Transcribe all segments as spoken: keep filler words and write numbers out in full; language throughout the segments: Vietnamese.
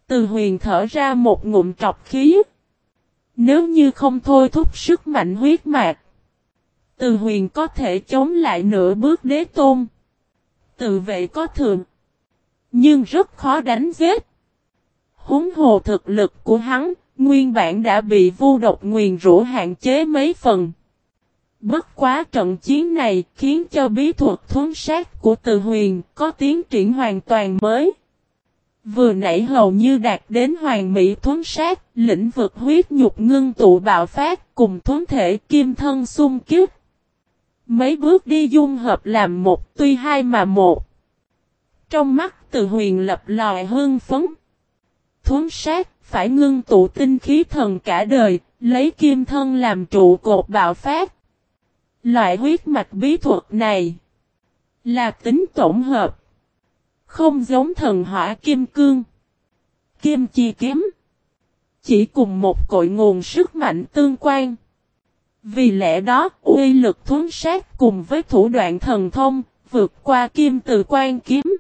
Từ Huyền thở ra một ngụm trọc khí. Nếu như không thôi thúc sức mạnh huyết mạch, Từ Huyền có thể chống lại nửa bước đế tôn. Tự vệ có thường, nhưng rất khó đánh giết. Huống hồ thực lực của hắn, nguyên bản đã bị vu độc nguyền rủa hạn chế mấy phần. Bất quá trận chiến này khiến cho bí thuật thuấn sát của Từ Huyền có tiến triển hoàn toàn mới. Vừa nãy hầu như đạt đến hoàn mỹ thuấn sát, lĩnh vực huyết nhục ngưng tụ bạo phát cùng thuấn thể kim thân xung kích. Mấy bước đi dung hợp làm một tuy hai mà một. Trong mắt Từ Huyền lập lòi hưng phấn. Thuấn sát phải ngưng tụ tinh khí thần cả đời, lấy kim thân làm trụ cột bạo phát. Loại huyết mạch bí thuật này là tính tổng hợp, không giống thần hỏa kim cương, kim chi kiếm, chỉ cùng một cội nguồn sức mạnh tương quan. Vì lẽ đó, uy lực thuấn sát cùng với thủ đoạn thần thông, vượt qua kim từ quan kiếm.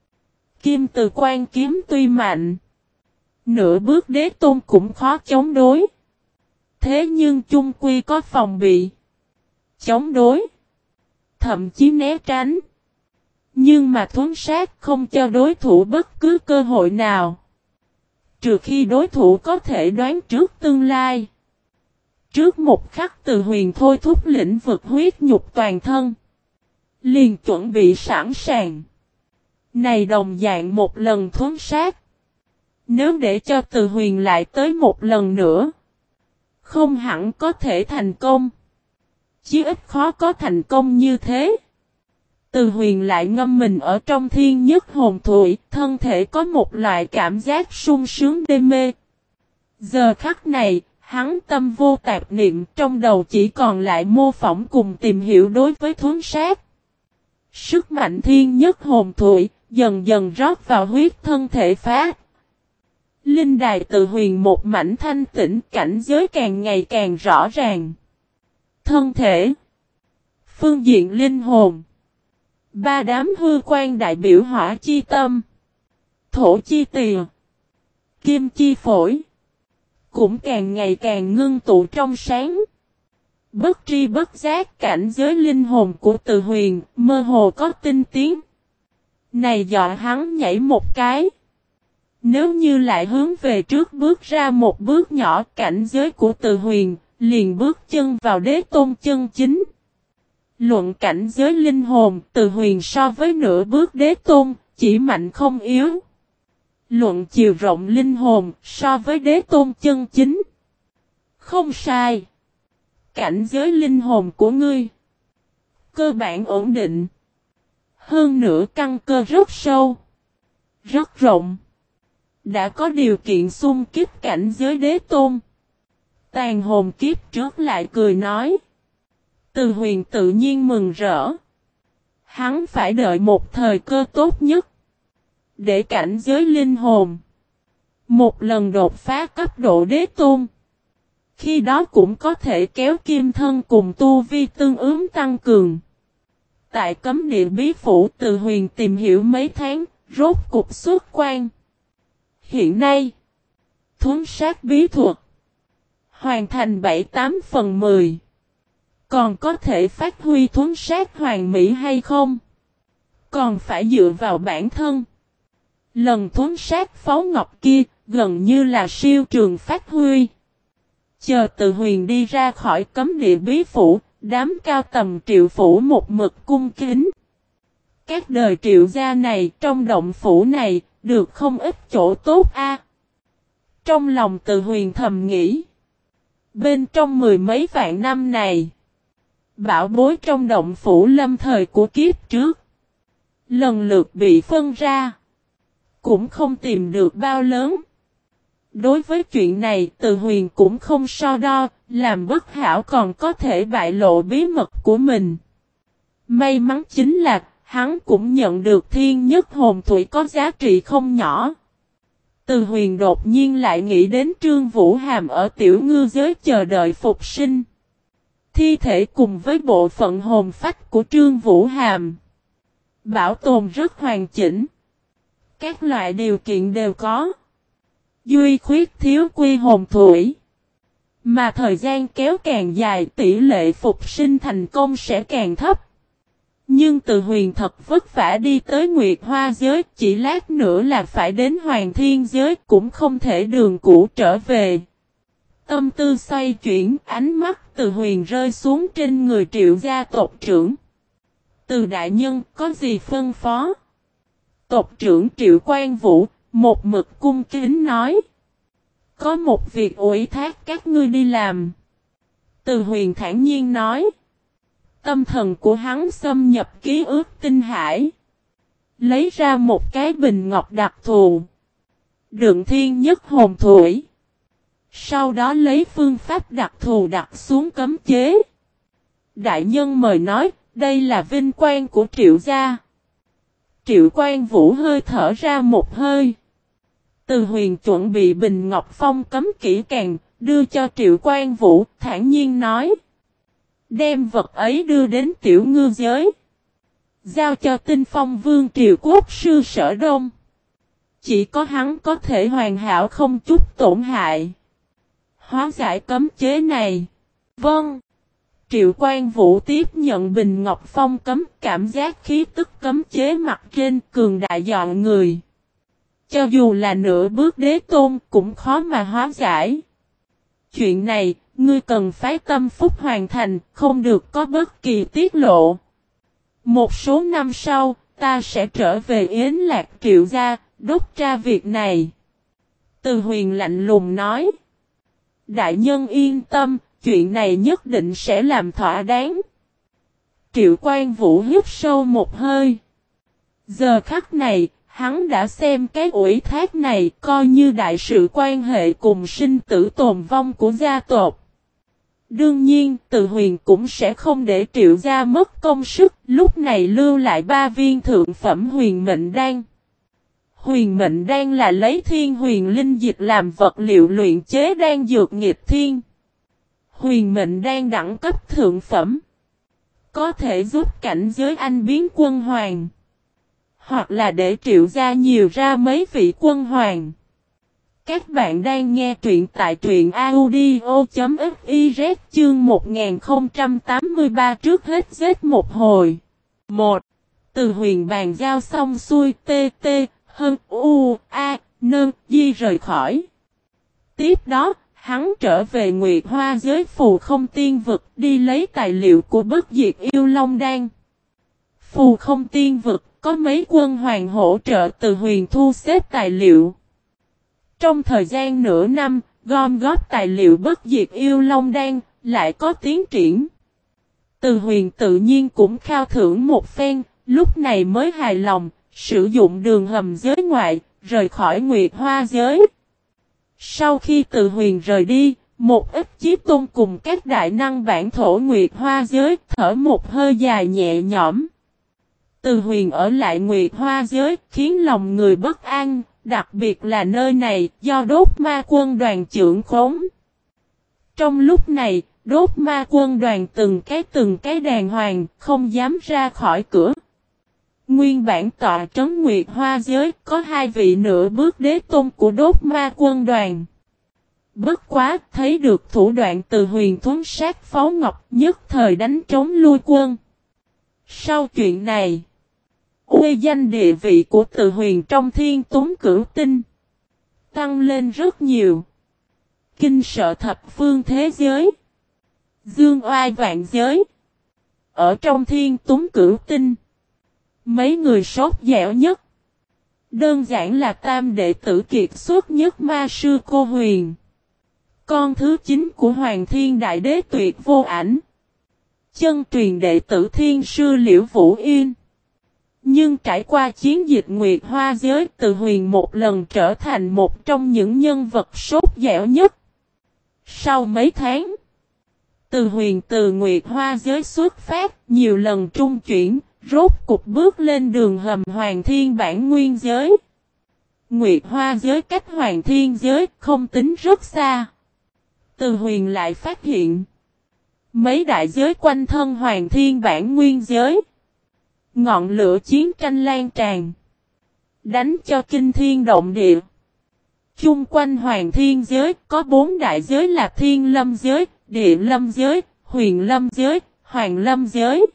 Kim từ quan kiếm tuy mạnh, nửa bước đế tôn cũng khó chống đối. Thế nhưng chung quy có phòng bị, chống đối, thậm chí né tránh. Nhưng mà thuấn sát không cho đối thủ bất cứ cơ hội nào. Trừ khi đối thủ có thể đoán trước tương lai. Trước một khắc Từ Huyền thôi thúc lĩnh vực huyết nhục toàn thân, liền chuẩn bị sẵn sàng. Này đồng dạng một lần thuấn sát. Nếu để cho Từ Huyền lại tới một lần nữa, không hẳn có thể thành công. Chí ít khó có thành công như thế. Từ Huyền lại ngâm mình ở trong thiên nhất hồn thủy, thân thể có một loại cảm giác sung sướng đê mê. Giờ khắc này, hắn tâm vô tạp niệm, trong đầu chỉ còn lại mô phỏng cùng tìm hiểu đối với thuấn sát. Sức mạnh thiên nhất hồn thủy, dần dần rót vào huyết thân thể phát. Linh đài Từ Huyền một mảnh thanh tĩnh, cảnh giới càng ngày càng rõ ràng. Thân thể, phương diện linh hồn, ba đám hư quan đại biểu hỏa chi tâm, thổ chi tìa, kim chi phổi, cũng càng ngày càng ngưng tụ trong sáng. Bất tri bất giác cảnh giới linh hồn của Từ Huyền mơ hồ có tinh tiến. Này dọa hắn nhảy một cái. Nếu như lại hướng về trước bước ra một bước nhỏ, cảnh giới của Từ Huyền liền bước chân vào đế tôn chân chính. Luận cảnh giới linh hồn, Từ Huyền so với nửa bước đế tôn, chỉ mạnh không yếu. Luận chiều rộng linh hồn, so với đế tôn chân chính. Không sai. Cảnh giới linh hồn của ngươi cơ bản ổn định. Hơn nữa căn cơ rất sâu, rất rộng. Đã có điều kiện xung kích cảnh giới đế tôn. Tàn hồn kiếp trước lại cười nói. Từ Huyền tự nhiên mừng rỡ. Hắn phải đợi một thời cơ tốt nhất, để cảnh giới linh hồn một lần đột phá cấp độ đế tôn. Khi đó cũng có thể kéo kim thân cùng tu vi tương ứng tăng cường. Tại cấm địa bí phủ, Từ Huyền tìm hiểu mấy tháng, rốt cục xuất quan. Hiện nay, thuấn sát bí thuật hoàn thành bảy tám phần mười. Còn có thể phát huy thuấn sát hoàn mỹ hay không? Còn phải dựa vào bản thân. Lần thuấn sát pháo ngọc kia, gần như là siêu trường phát huy. Chờ Từ Huyền đi ra khỏi cấm địa bí phủ, đám cao tầm Triệu phủ một mực cung kính. Các đời Triệu gia này trong động phủ này, được không ít chỗ tốt a. Trong lòng Từ Huyền thầm nghĩ. Bên trong mười mấy vạn năm này, bảo bối trong động phủ lâm thời của kiếp trước, lần lượt bị phân ra, cũng không tìm được bao lớn. Đối với chuyện này, Từ Huyền cũng không so đo, làm bất hảo còn có thể bại lộ bí mật của mình. May mắn chính là, hắn cũng nhận được thiên nhất hồn thủy có giá trị không nhỏ. Từ Huyền đột nhiên lại nghĩ đến Trương Vũ Hàm ở tiểu ngư giới chờ đợi phục sinh. Thi thể cùng với bộ phận hồn phách của Trương Vũ Hàm bảo tồn rất hoàn chỉnh. Các loại điều kiện đều có. Duy khuyết thiếu quy hồn thủy. Mà thời gian kéo càng dài tỷ lệ phục sinh thành công sẽ càng thấp. Nhưng Từ Huyền thật vất vả đi tới Nguyệt Hoa giới, chỉ lát nữa là phải đến Hoàng Thiên giới, cũng không thể đường cũ trở về. Tâm tư xoay chuyển, ánh mắt Từ Huyền rơi xuống trên người Triệu gia tộc trưởng. Từ đại nhân có gì phân phó? Tộc trưởng Triệu Quan Vũ, một mực cung kính nói. Có một việc ủy thác các ngươi đi làm. Từ Huyền thản nhiên nói. Tâm thần của hắn xâm nhập ký ức tinh hải. Lấy ra một cái bình ngọc đặc thù. Đựng thiên nhất hồn thủy. Sau đó lấy phương pháp đặc thù đặt xuống cấm chế. Đại nhân mời nói, đây là vinh quang của Triệu gia. Triệu Quan Vũ hơi thở ra một hơi. Từ Huyền chuẩn bị bình ngọc phong cấm kỹ càng, đưa cho Triệu Quan Vũ, thản nhiên nói. Đem vật ấy đưa đến Tiểu Ngư giới. Giao cho Tinh Phong Vương Triều Quốc sư Sở Đông. Chỉ có hắn có thể hoàn hảo không chút tổn hại. Hóa giải cấm chế này. Vâng. Triệu Quan Vũ tiếp nhận bình ngọc phong cấm, cảm giác khí tức cấm chế mặt trên cường đại dọn người. Cho dù là nửa bước đế tôn cũng khó mà hóa giải. Chuyện này, ngươi cần phái tâm phúc hoàn thành, không được có bất kỳ tiết lộ. Một số năm sau, ta sẽ trở về Yến Lạc Triệu gia, đốc tra việc này. Từ Huyền lạnh lùng nói. Đại nhân yên tâm, chuyện này nhất định sẽ làm thỏa đáng. Triệu Quan Vũ hít sâu một hơi. Giờ khắc này, hắn đã xem cái ủy thác này coi như đại sự quan hệ cùng sinh tử tồn vong của gia tộc. Đương nhiên, Từ Huyền cũng sẽ không để Triệu gia mất công sức, lúc này lưu lại ba viên thượng phẩm huyền mệnh đan. Huyền mệnh đan là lấy thiên huyền linh dịch làm vật liệu luyện chế đan dược nghịch thiên. Huyền mệnh đan đẳng cấp thượng phẩm. Có thể giúp cảnh giới anh biến quân hoàng. Hoặc là để Triệu gia nhiều ra mấy vị quân hoàng. Các bạn đang nghe truyện tại truyện audio.fiz chương một nghìn không trăm tám mươi ba trước hết giết một hồi. một. Từ Huyền bàn giao xong xuôi tê tê, hơn u, a, nơn, di rời khỏi. Tiếp đó, hắn trở về Nguyệt Hoa giới phù không tiên vực đi lấy tài liệu của bất diệt yêu long đan. Phù không tiên vực có mấy quân hoàng hỗ trợ Từ Huyền thu xếp tài liệu. Trong thời gian nửa năm, gom góp tài liệu bất diệt yêu long đan, lại có tiến triển. Từ Huyền tự nhiên cũng khao thưởng một phen, lúc này mới hài lòng, sử dụng đường hầm giới ngoại, rời khỏi Nguyệt Hoa giới. Sau khi Từ Huyền rời đi, một ít chí tôn cùng các đại năng bản thổ Nguyệt Hoa giới thở một hơi dài nhẹ nhõm. Từ Huyền ở lại Nguyệt Hoa giới khiến lòng người bất an, đặc biệt là nơi này do đốt ma quân đoàn trưởng khống. Trong lúc này, đốt ma quân đoàn từng cái từng cái đàng hoàng, không dám ra khỏi cửa. Nguyên bản tọa trấn Nguyệt Hoa giới có hai vị nửa bước đế tôn của đốt ma quân đoàn. Bất quá thấy được thủ đoạn Từ Huyền thuấn sát Pháo Ngọc nhất thời đánh trống lui quân. Sau chuyện này, uy danh địa vị của Từ Huyền trong Thiên Tuấn Cửu Tinh tăng lên rất nhiều. Kinh sợ thập phương thế giới, dương oai vạn giới. Ở trong Thiên Tuấn Cửu Tinh, mấy người sốt dẻo nhất, đơn giản là tam đệ tử kiệt xuất nhất Ma Sư Cô Huyền, con thứ chín của Hoàng Thiên Đại Đế Tuyệt Vô Ảnh, chân truyền đệ tử Thiên Sư Liễu Vũ Yên. Nhưng trải qua chiến dịch Nguyệt Hoa giới, Từ Huyền một lần trở thành một trong những nhân vật sốt dẻo nhất. Sau mấy tháng, Từ Huyền từ Nguyệt Hoa giới xuất phát, nhiều lần trung chuyển, rốt cục bước lên đường hầm Hoàng Thiên bản nguyên giới. Nguyệt Hoa giới cách Hoàng Thiên giới không tính rất xa. Từ Huyền lại phát hiện mấy đại giới quanh thân Hoàng Thiên bản nguyên giới, ngọn lửa chiến tranh lan tràn, đánh cho kinh thiên động địa. Chung quanh Hoàng Thiên Giới có bốn đại giới là Thiên Lâm Giới, Địa Lâm Giới, Huyền Lâm Giới, Hoàng Lâm Giới.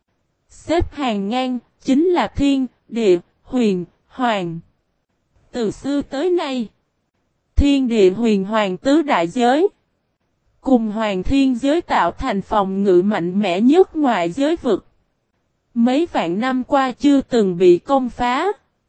Xếp hàng ngang, chính là Thiên, Địa, Huyền, Hoàng. Từ xưa tới nay, Thiên Địa Huyền Hoàng tứ đại giới cùng Hoàng Thiên Giới tạo thành phòng ngự mạnh mẽ nhất ngoài giới vực. Mấy vạn năm qua chưa từng bị công phá.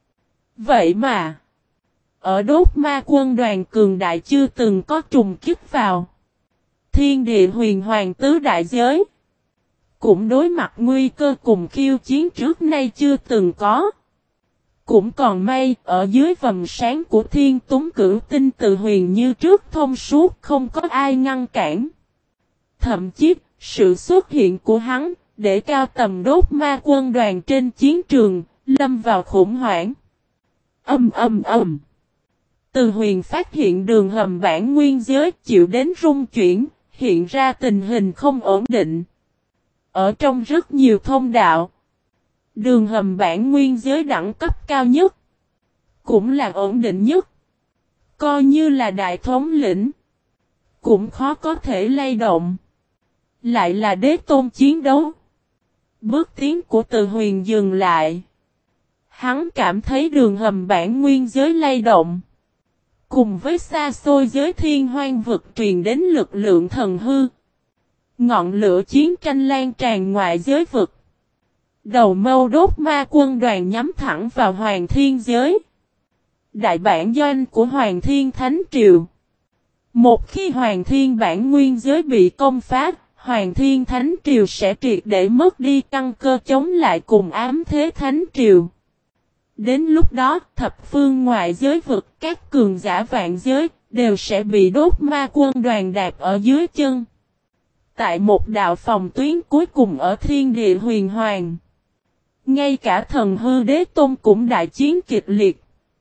Vậy mà, ở Đốt Ma quân đoàn cường đại chưa từng có trùng kích vào. Thiên Địa Huyền Hoàng tứ đại giới cũng đối mặt nguy cơ cùng khiêu chiến trước nay chưa từng có. Cũng còn may, ở dưới vầng sáng của Thiên Tuấn Cửu Tinh Từ Huyền như trước thông suốt không có ai ngăn cản. Thậm chí, sự xuất hiện của hắn, để cao tầm Đốt Ma quân đoàn trên chiến trường, lâm vào khủng hoảng. Âm âm âm. Từ Huyền phát hiện đường hầm bản nguyên giới chịu đến rung chuyển, hiện ra tình hình không ổn định. Ở trong rất nhiều thông đạo, đường hầm bản nguyên giới đẳng cấp cao nhất, cũng là ổn định nhất, coi như là đại thống lĩnh, cũng khó có thể lay động. Lại là đế tôn chiến đấu. Bước tiến của Từ Huyền dừng lại. Hắn cảm thấy đường hầm bản nguyên giới lay động. Cùng với xa xôi giới thiên hoang vực truyền đến lực lượng thần hư. Ngọn lửa chiến tranh lan tràn ngoài giới vực. Đầu mâu Đốt Ma quân đoàn nhắm thẳng vào Hoàng Thiên Giới. Đại bản doanh của Hoàng Thiên Thánh Triều. Một khi Hoàng Thiên bản nguyên giới bị công phá, Hoàng Thiên Thánh Triều sẽ triệt để mất đi căn cơ chống lại cùng ám thế Thánh Triều. Đến lúc đó, thập phương ngoại giới vực, các cường giả vạn giới, đều sẽ bị Đốt Ma quân đoàn đạp ở dưới chân. Tại một đạo phòng tuyến cuối cùng ở Thiên Địa Huyền Hoàng, ngay cả thần hư đế tôn cũng đại chiến kịch liệt.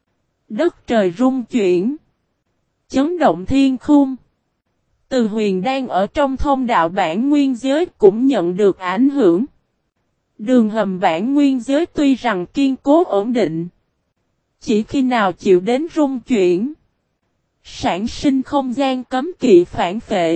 Đất trời rung chuyển, chấn động thiên khung. Từ Huyền đang ở trong thông đạo bản nguyên giới cũng nhận được ảnh hưởng. Đường hầm bản nguyên giới tuy rằng kiên cố ổn định, chỉ khi nào chịu đến rung chuyển, sản sinh không gian cấm kỵ phản phệ.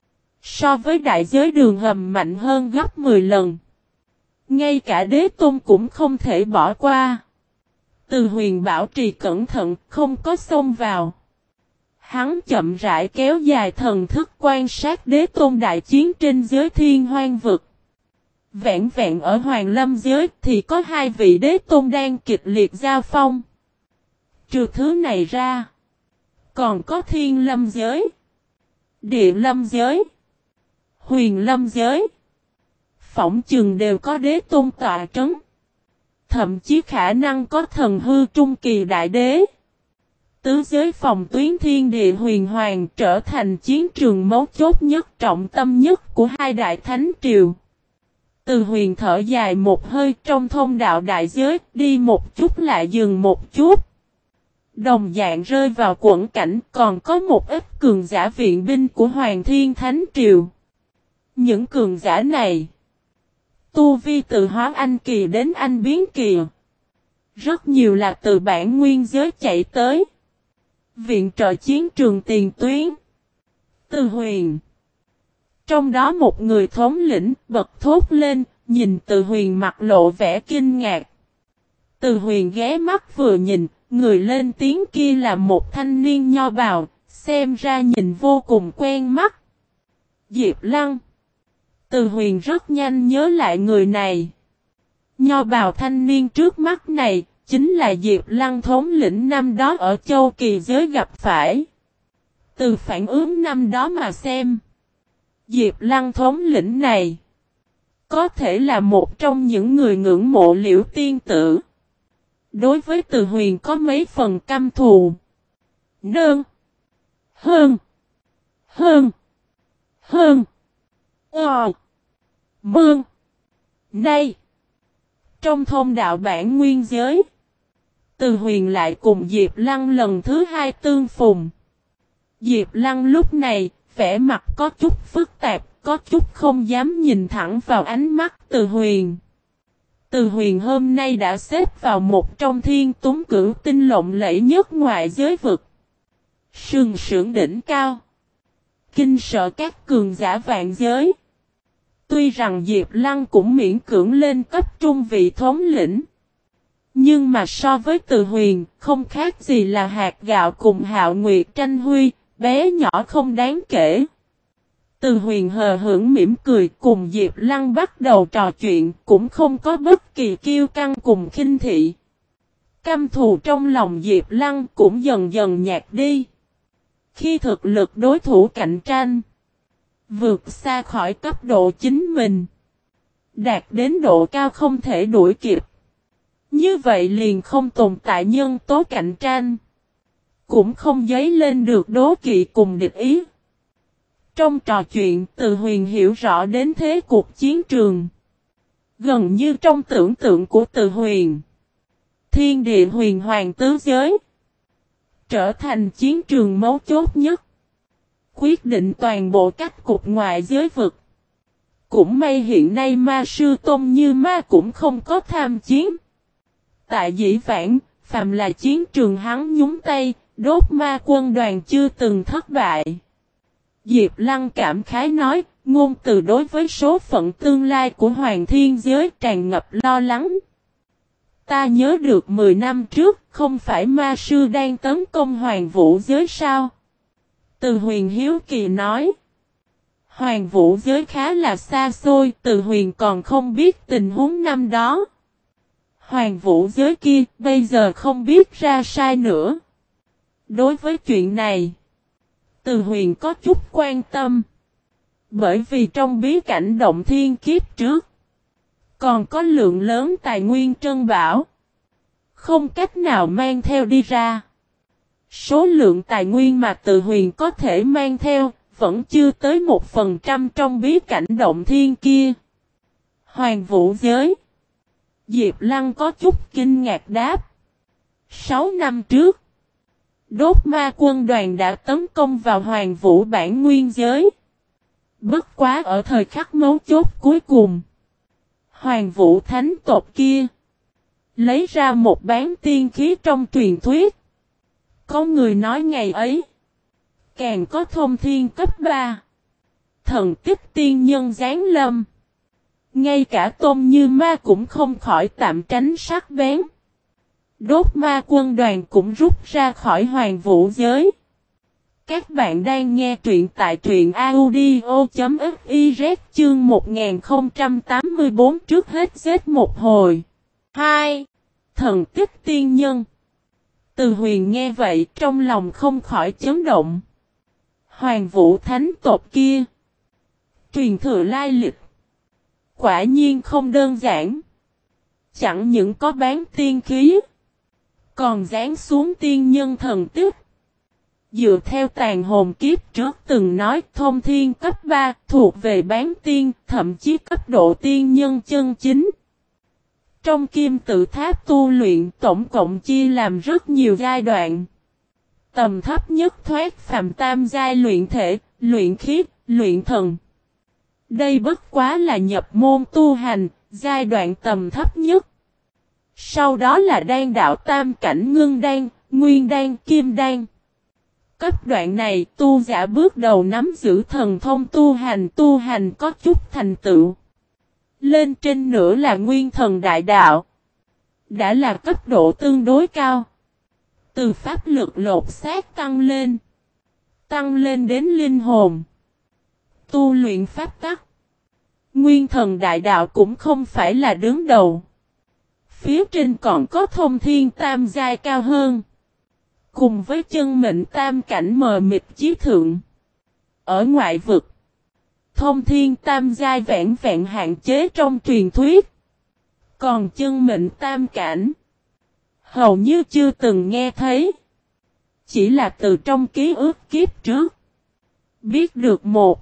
So với đại giới đường hầm mạnh hơn gấp mười lần. Ngay cả đế tôn cũng không thể bỏ qua. Từ Huyền bảo trì cẩn thận, không có xông vào. Hắn chậm rãi kéo dài thần thức quan sát đế tôn đại chiến trên giới thiên hoang vực. Vẹn vẹn ở Hoàng Lâm giới thì có hai vị đế tôn đang kịch liệt giao phong. Trừ thứ này ra, còn có Thiên Lâm giới, Địa Lâm giới, Huyền Lâm giới. Phỏng chừng đều có đế tôn tọa trấn. Thậm chí khả năng có thần hư trung kỳ đại đế. Tứ giới phòng tuyến Thiên Địa Huyền Hoàng trở thành chiến trường mấu chốt nhất, trọng tâm nhất của hai đại thánh triều. Từ Huyền thở dài một hơi trong thông đạo đại giới, đi một chút lại dừng một chút. Đồng dạng rơi vào quẫn cảnh, còn có một ít cường giả viện binh của Hoàng Thiên Thánh Triều. Những cường giả này, tu vi từ hóa anh kỳ đến anh biến kỳ. Rất nhiều là từ bản nguyên giới chạy tới. Viện trợ chiến trường tiền tuyến. Từ Huyền. Trong đó một người thống lĩnh bật thốt lên, nhìn Từ Huyền mặt lộ vẻ kinh ngạc. Từ Huyền ghé mắt vừa nhìn, người lên tiếng kia là một thanh niên nho bào, xem ra nhìn vô cùng quen mắt. Diệp Lăng. Từ Huyền rất nhanh nhớ lại người này. Nho bào thanh niên trước mắt này, chính là Diệp Lăng thống lĩnh năm đó ở Châu Kỳ giới gặp phải. Từ phản ứng năm đó mà xem, Diệp Lăng thống lĩnh này có thể là một trong những người ngưỡng mộ Liễu tiên tử. Đối với Từ Huyền có mấy phần căm thù. Nương. Hơn. Hơn. Hơn. Ờ. Mương. Nay. Trong thông đạo bản nguyên giới, Từ Huyền lại cùng Diệp Lăng lần thứ hai tương phùng. Diệp Lăng lúc này, vẻ mặt có chút phức tạp, có chút không dám nhìn thẳng vào ánh mắt Từ Huyền. Từ Huyền hôm nay đã xếp vào một trong Thiên Tuấn Cửu Tinh lộng lẫy nhất ngoại giới vực. Sừng sững đỉnh cao. Kinh sợ các cường giả vạn giới. Tuy rằng Diệp Lăng cũng miễn cưỡng lên cấp trung vị thống lĩnh. Nhưng mà so với Từ Huyền, không khác gì là hạt gạo cùng Hạo Nguyệt tranh huy, bé nhỏ không đáng kể. Từ Huyền hờ hững mỉm cười cùng Diệp Lăng bắt đầu trò chuyện, cũng không có bất kỳ kiêu căng cùng khinh thị. Căm thù trong lòng Diệp Lăng cũng dần dần nhạt đi. Khi thực lực đối thủ cạnh tranh vượt xa khỏi cấp độ chính mình, đạt đến độ cao không thể đuổi kịp, như vậy liền không tồn tại nhân tố cạnh tranh, cũng không dấy lên được đố kỵ cùng địch ý. Trong trò chuyện, Từ Huyền hiểu rõ đến thế cuộc chiến trường. Gần như trong tưởng tượng của Từ Huyền, thiên địa huyền hoàng tứ giới trở thành chiến trường mấu chốt nhất, quyết định toàn bộ cách cục ngoại giới vực. Cũng may hiện nay ma sư tôn như ma cũng không có tham chiến. Tại dĩ vãng, phàm là chiến trường hắn nhúng tay, đốt ma quân đoàn chưa từng thất bại. Diệp Lăng cảm khái nói, ngôn từ đối với số phận tương lai của Hoàng Thiên Giới tràn ngập lo lắng. Ta nhớ được mười năm trước, không phải ma sư đang tấn công Hoàng Vũ Giới sao? Từ Huyền hiếu kỳ nói. Hoàng Vũ Giới khá là xa xôi, Từ Huyền còn không biết tình huống năm đó. Hoàng Vũ Giới kia, bây giờ không biết ra sai nữa. Đối với chuyện này, Từ Huyền có chút quan tâm. Bởi vì trong bí cảnh động thiên kiếp trước, còn có lượng lớn tài nguyên trân bảo, không cách nào mang theo đi ra. Số lượng tài nguyên mà Từ Huyền có thể mang theo, vẫn chưa tới một phần trăm trong bí cảnh động thiên kia. Hoàng Vũ Giới. Diệp Lăng có chút kinh ngạc đáp. Sáu năm trước, đốt ma quân đoàn đã tấn công vào Hoàng Vũ bản nguyên giới. Bất quá ở thời khắc mấu chốt cuối cùng, Hoàng Vũ thánh tộc kia lấy ra một bán tiên khí trong truyền thuyết. Có người nói ngày ấy, càng có thông thiên cấp ba, thần tích tiên nhân giáng lâm. Ngay cả Tôn Như Ma cũng không khỏi tạm tránh sắc bén. Đốt ma quân đoàn cũng rút ra khỏi Hoàng Vũ Giới. Các bạn đang nghe truyện tại truyện audio.fiz chương một nghìn không trăm tám mươi tư trước hết giết một hồi. hai. Thần tích tiên nhân. Từ Huyền nghe vậy trong lòng không khỏi chấn động. Hoàng Vũ thánh tộc kia, truyền thừa lai lịch, quả nhiên không đơn giản. Chẳng những có bán tiên khí, còn giáng xuống tiên nhân thần tích. Dựa theo tàn hồn kiếp trước từng nói, thông thiên cấp ba thuộc về bán tiên, thậm chí cấp độ tiên nhân chân chính. Trong kim tự tháp tu luyện tổng cộng chia làm rất nhiều giai đoạn. Tầm thấp nhất thoát phàm tam giai luyện thể, luyện khí, luyện thần. Đây bất quá là nhập môn tu hành, giai đoạn tầm thấp nhất. Sau đó là đan đạo tam cảnh ngưng đan, nguyên đan, kim đan. Cấp đoạn này tu giả bước đầu nắm giữ thần thông tu hành, tu hành có chút thành tựu. Lên trên nữa là nguyên thần đại đạo. Đã là cấp độ tương đối cao. Từ pháp lực lột xác tăng lên. Tăng lên đến linh hồn. Tu luyện pháp tắc. Nguyên thần đại đạo cũng không phải là đứng đầu. Phía trên còn có thông thiên tam giai cao hơn. Cùng với chân mệnh tam cảnh mờ mịt chí thượng. Ở ngoại vực, thông thiên tam giai vẹn vẹn hạn chế trong truyền thuyết. Còn chân mệnh tam cảnh, hầu như chưa từng nghe thấy. Chỉ là từ trong ký ức kiếp trước, biết được một,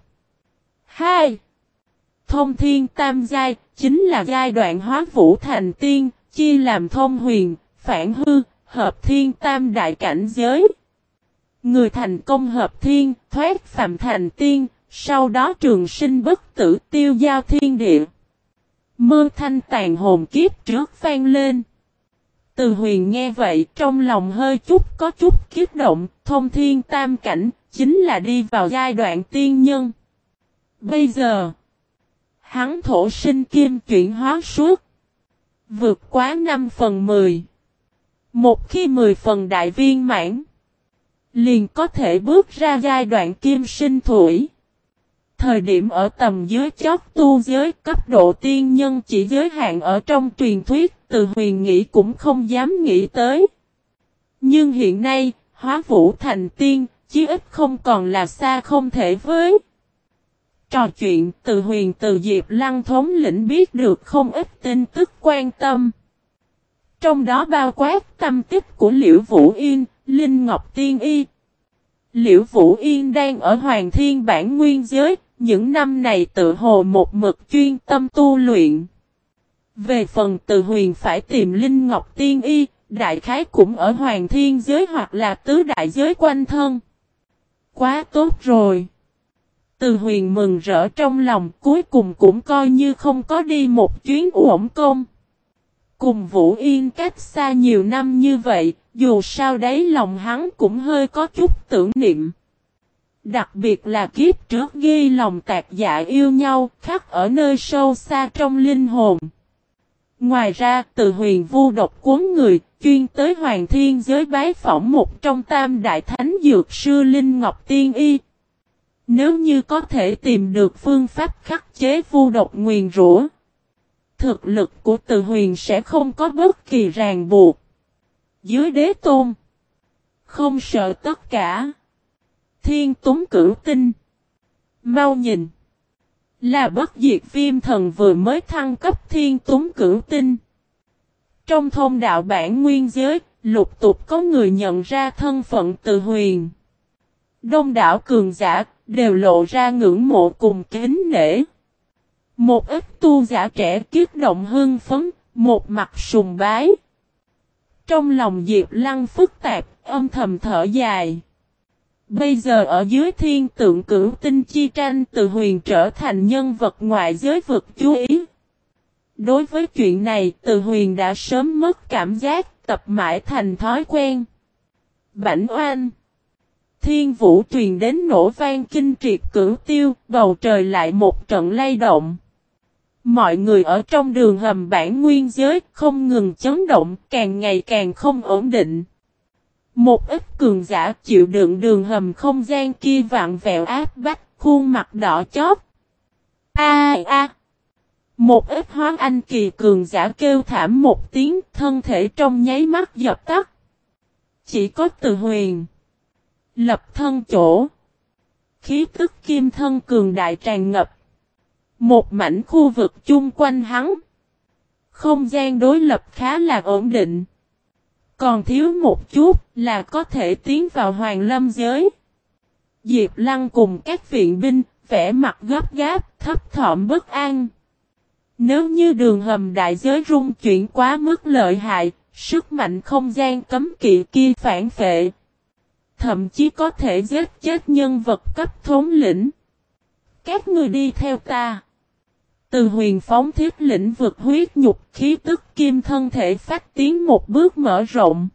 hai. Thông thiên tam giai, chính là giai đoạn hóa vũ thành tiên, chia làm thông huyền, phản hư, hợp thiên tam đại cảnh giới. Người thành công hợp thiên, thoát phàm thành tiên, sau đó trường sinh bất tử tiêu giao thiên địa. Mơ thanh tàn hồn kiếp trước vang lên. Từ Huyền nghe vậy trong lòng hơi chút có chút kiếp động, thông thiên tam cảnh, chính là đi vào giai đoạn tiên nhân. Bây giờ, hắn thổ sinh kim chuyển hóa suốt, vượt quá năm phần mười. Một khi mười phần đại viên mãn, liền có thể bước ra giai đoạn kim sinh thủy. Thời điểm ở tầm dưới chót tu giới cấp độ tiên nhân chỉ giới hạn ở trong truyền thuyết, Từ Huyền nghĩ cũng không dám nghĩ tới. Nhưng hiện nay, hóa vũ thành tiên, chí ít không còn là xa không thể với. Trò chuyện, Từ Huyền từ Diệp Lăng thống lĩnh biết được không ít tin tức quan tâm. Trong đó bao quát tâm tích của Liễu Vũ Yên, Linh Ngọc Tiên Y. Liễu Vũ Yên đang ở Hoàng Thiên Bản Nguyên Giới, những năm này tự hồ một mực chuyên tâm tu luyện. Về phần Từ Huyền phải tìm Linh Ngọc Tiên Y, đại khái cũng ở Hoàng Thiên Giới hoặc là tứ đại giới quanh thân. Quá tốt rồi. Từ Huyền mừng rỡ trong lòng, cuối cùng cũng coi như không có đi một chuyến uổng công. Cùng Vũ Yên cách xa nhiều năm như vậy, dù sao đấy lòng hắn cũng hơi có chút tưởng niệm. Đặc biệt là kiếp trước ghi lòng tạc dạ yêu nhau, khắc ở nơi sâu xa trong linh hồn. Ngoài ra, Từ Huyền vu độc cuốn người, chuyên tới Hoàng Thiên Giới bái phỏng một trong tam đại thánh dược sư Linh Ngọc Tiên Y. Nếu như có thể tìm được phương pháp khắc chế vu độc nguyền rủa, thực lực của Từ Huyền sẽ không có bất kỳ ràng buộc. Dưới đế tôn, không sợ tất cả. Thiên Túng Cửu Tinh, mau nhìn, là Bất Diệt Viêm Thần vừa mới thăng cấp Thiên Túng Cửu Tinh. Trong thông đạo bản nguyên giới, lục tục có người nhận ra thân phận Từ Huyền. Đông đảo cường giả đều lộ ra ngưỡng mộ cùng kính nể. Một ít tu giả trẻ kiết động hưng phấn, một mặt sùng bái. Trong lòng Diệp Lăng phức tạp, âm thầm thở dài. Bây giờ ở dưới thiên tượng cửu tinh chi tranh, Từ Huyền trở thành nhân vật ngoại giới vực chú ý. Đối với chuyện này, Từ Huyền đã sớm mất cảm giác, tập mãi thành thói quen. Bảnh oanh. Thiên vũ truyền đến nổ vang kinh triệt cửu tiêu, bầu trời lại một trận lay động. Mọi người ở trong đường hầm bản nguyên giới không ngừng chấn động, càng ngày càng không ổn định. Một ít cường giả chịu đựng đường hầm không gian kia vặn vẹo áp bách, khuôn mặt đỏ chót. A a. Một ít hóa anh kỳ cường giả kêu thảm một tiếng, thân thể trong nháy mắt dập tắt. Chỉ có Từ Huyền lập thân chỗ, khí tức kim thân cường đại tràn ngập. Một mảnh khu vực chung quanh hắn, không gian đối lập khá là ổn định. Còn thiếu một chút là có thể tiến vào Hoàng Lâm giới. Diệp Lăng cùng các viện binh, vẻ mặt gấp gáp, thấp thỏm bất an. Nếu như đường hầm đại giới rung chuyển quá mức lợi hại, sức mạnh không gian cấm kỵ kia phản phệ, thậm chí có thể giết chết nhân vật cấp thống lĩnh. Các người đi theo ta. Từ Huyền phóng thiết lĩnh vực huyết nhục, khí tức kim thân thể phát tiến một bước mở rộng.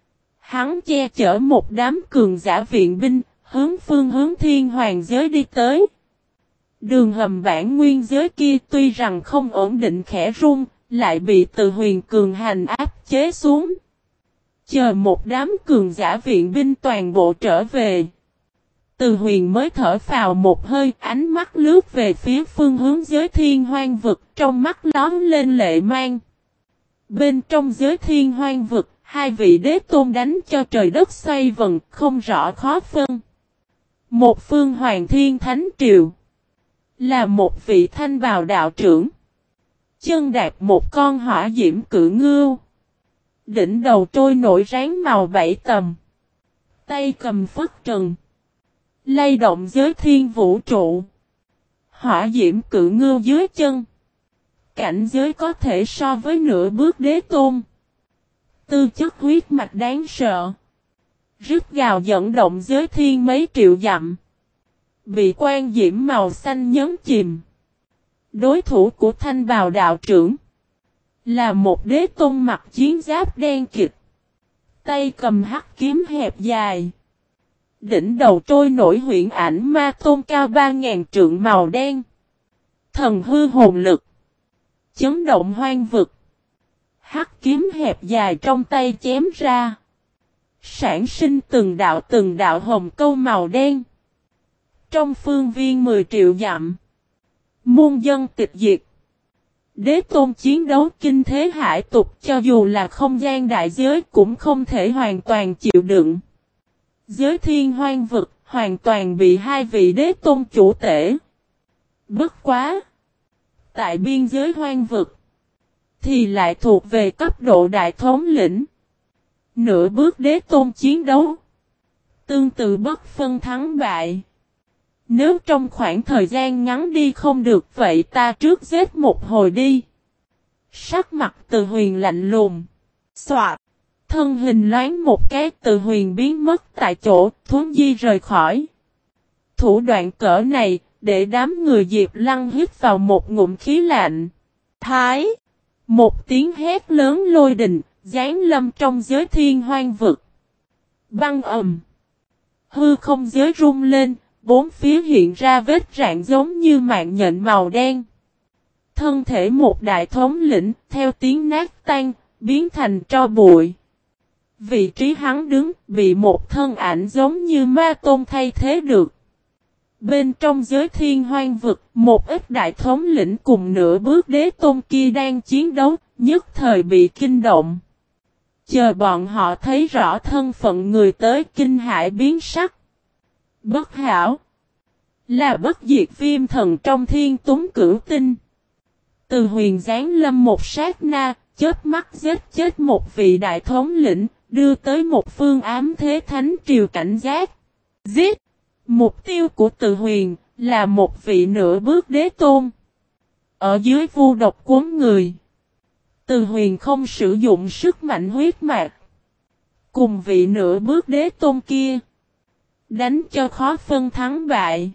Hắn che chở một đám cường giả viện binh, hướng phương hướng thiên hoàng giới đi tới. Đường hầm bản nguyên giới kia tuy rằng không ổn định khẽ rung, lại bị Từ Huyền cường hành áp chế xuống. Chờ một đám cường giả viện binh toàn bộ trở về, Từ Huyền mới thở phào một hơi, ánh mắt lướt về phía phương hướng giới thiên hoang vực, trong mắt lóm lên lệ mang. Bên trong giới thiên hoang vực, hai vị đế tôn đánh cho trời đất xoay vần, không rõ khó phân. Một phương Hoàng Thiên Thánh Triều, là một vị thanh bào đạo trưởng, chân đạp một con hỏa diễm cự ngưu, đỉnh đầu trôi nổi ráng màu bảy tầm, tay cầm phất trần, lay động giới thiên vũ trụ. Hỏa diễm cự ngưu dưới chân, cảnh giới có thể so với nửa bước đế tôn. Tư chất huyết mạch đáng sợ, rít gào dẫn động giới thiên mấy triệu dặm, bị quan diễm màu xanh nhấn chìm. Đối thủ của thanh bào đạo trưởng Là một đế tôn mặc chiến giáp đen kịt. Tay cầm hắc kiếm hẹp dài. Đỉnh đầu trôi nổi huyễn ảnh ma tôn cao ba ngàn trượng màu đen. Thần hư hồn lực. Chấn động hoang vực. Hắc kiếm hẹp dài trong tay chém ra. Sản sinh từng đạo từng đạo hồng câu màu đen. Trong phương viên mười triệu dặm. Muôn dân tịch diệt. Đế tôn chiến đấu kinh thế hải tục, cho dù là không gian đại giới cũng không thể hoàn toàn chịu đựng. Giới thiên hoang vực hoàn toàn bị hai vị đế tôn chủ tể. Bất quá. Tại biên giới hoang vực. Thì lại thuộc về cấp độ đại thống lĩnh. Nửa bước đế tôn chiến đấu. Tương tự bất phân thắng bại. Nếu trong khoảng thời gian ngắn đi không được vậy ta trước giết một hồi đi. Sắc mặt Từ Huyền lạnh lùng. Xoạt. Thân hình loáng một cái, Từ Huyền biến mất tại chỗ, Thuấn Di rời khỏi. Thủ đoạn cỡ này, để đám người Diệp Lăng hít vào một ngụm khí lạnh. Thái. Một tiếng hét lớn lôi đình, giáng lâm trong giới thiên hoang vực. Băng ầm. Hư không giới rung lên, bốn phía hiện ra vết rạn giống như mạng nhện màu đen. Thân thể một đại thống lĩnh, theo tiếng nát tan, biến thành tro bụi. Vị trí hắn đứng, bị một thân ảnh giống như ma tôn thay thế được. Bên trong giới thiên hoang vực, một ít đại thống lĩnh cùng nửa bước đế tôn kia đang chiến đấu, nhất thời bị kinh động. Chờ bọn họ thấy rõ thân phận người tới kinh hãi biến sắc. Bất hảo. Là bất diệt viêm thần trong thiên túng cửu tinh. Từ Huyền giáng lâm một sát na, chớp mắt giết chết một vị đại thống lĩnh, đưa tới một phương ám thế thánh triều cảnh giác. Giết! Mục tiêu của Từ Huyền là một vị nửa bước đế tôn. Ở dưới vu độc cuốn người. Từ Huyền không sử dụng sức mạnh huyết mạch. Cùng vị nửa bước đế tôn kia. Đánh cho khó phân thắng bại.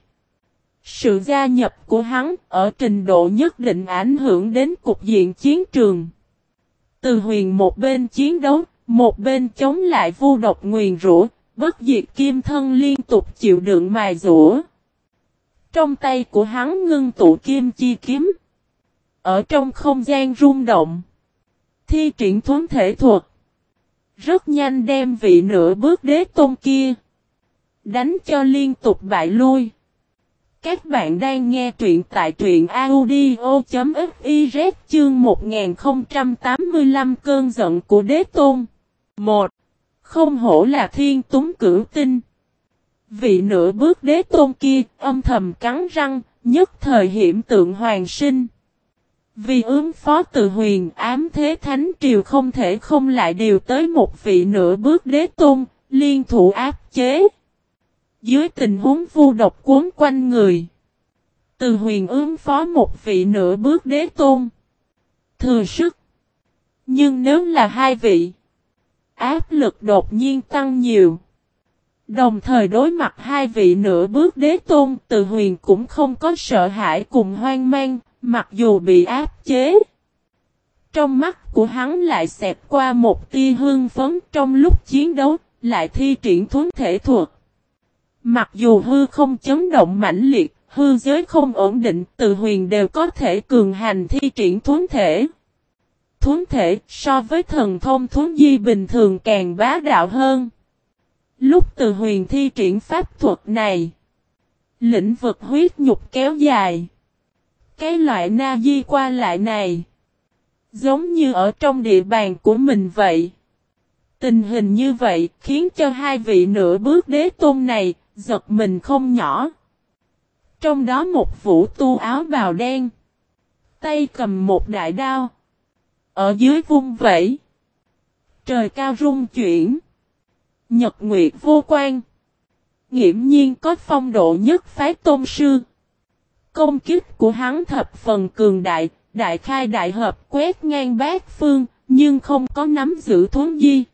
Sự gia nhập của hắn ở trình độ nhất định ảnh hưởng đến cục diện chiến trường. Từ Huyền một bên chiến đấu, một bên chống lại vu độc nguyền rủa, bất diệt kim thân liên tục chịu đựng mài dũa. Trong tay của hắn ngưng tụ kim chi kiếm. Ở trong không gian rung động. Thi triển thuấn thể thuật. Rất nhanh đem vị nửa bước đế tôn kia. Đánh cho liên tục bại lui. Các bạn đang nghe truyện tại truyện audio.fiz chương một nghìn không trăm tám mươi lăm cơn giận của đế tôn. một. Không hổ là thiên túng cửu tinh. Vị nửa bước đế tôn kia âm thầm cắn răng, nhất thời hiểm tượng hoàng sinh. Vì ứng phó Từ Huyền ám thế thánh triều không thể không lại điều tới một vị nửa bước đế tôn, liên thủ áp chế. Dưới tình huống vu độc cuốn quanh người. Từ Huyền ứng phó một vị nửa bước đế tôn. Thừa sức. Nhưng nếu là hai vị. Áp lực đột nhiên tăng nhiều. Đồng thời đối mặt hai vị nửa bước đế tôn. Từ Huyền cũng không có sợ hãi cùng hoang mang. Mặc dù bị áp chế. Trong mắt của hắn lại xẹt qua một tia hương phấn trong lúc chiến đấu. Lại thi triển thuấn thể thuật. Mặc dù hư không chấn động mãnh liệt, hư giới không ổn định, Từ Huyền đều có thể cường hành thi triển thuấn thể. Thuấn thể so với thần thông thuấn di bình thường càng bá đạo hơn. Lúc Từ Huyền thi triển pháp thuật này, lĩnh vực huyết nhục kéo dài. Cái loại na di qua lại này, giống như ở trong địa bàn của mình vậy. Tình hình như vậy khiến cho hai vị nửa bước đế tôn này giật mình không nhỏ. Trong đó một vũ tu áo bào đen. Tay cầm một đại đao. Ở dưới vung vẩy. Trời cao rung chuyển. Nhật nguyệt vô quan. Nghiễm nhiên có phong độ nhất phái tôn sư. Công kích của hắn thập phần cường đại. Đại khai đại hợp quét ngang bát phương. Nhưng không có nắm giữ thuấn di.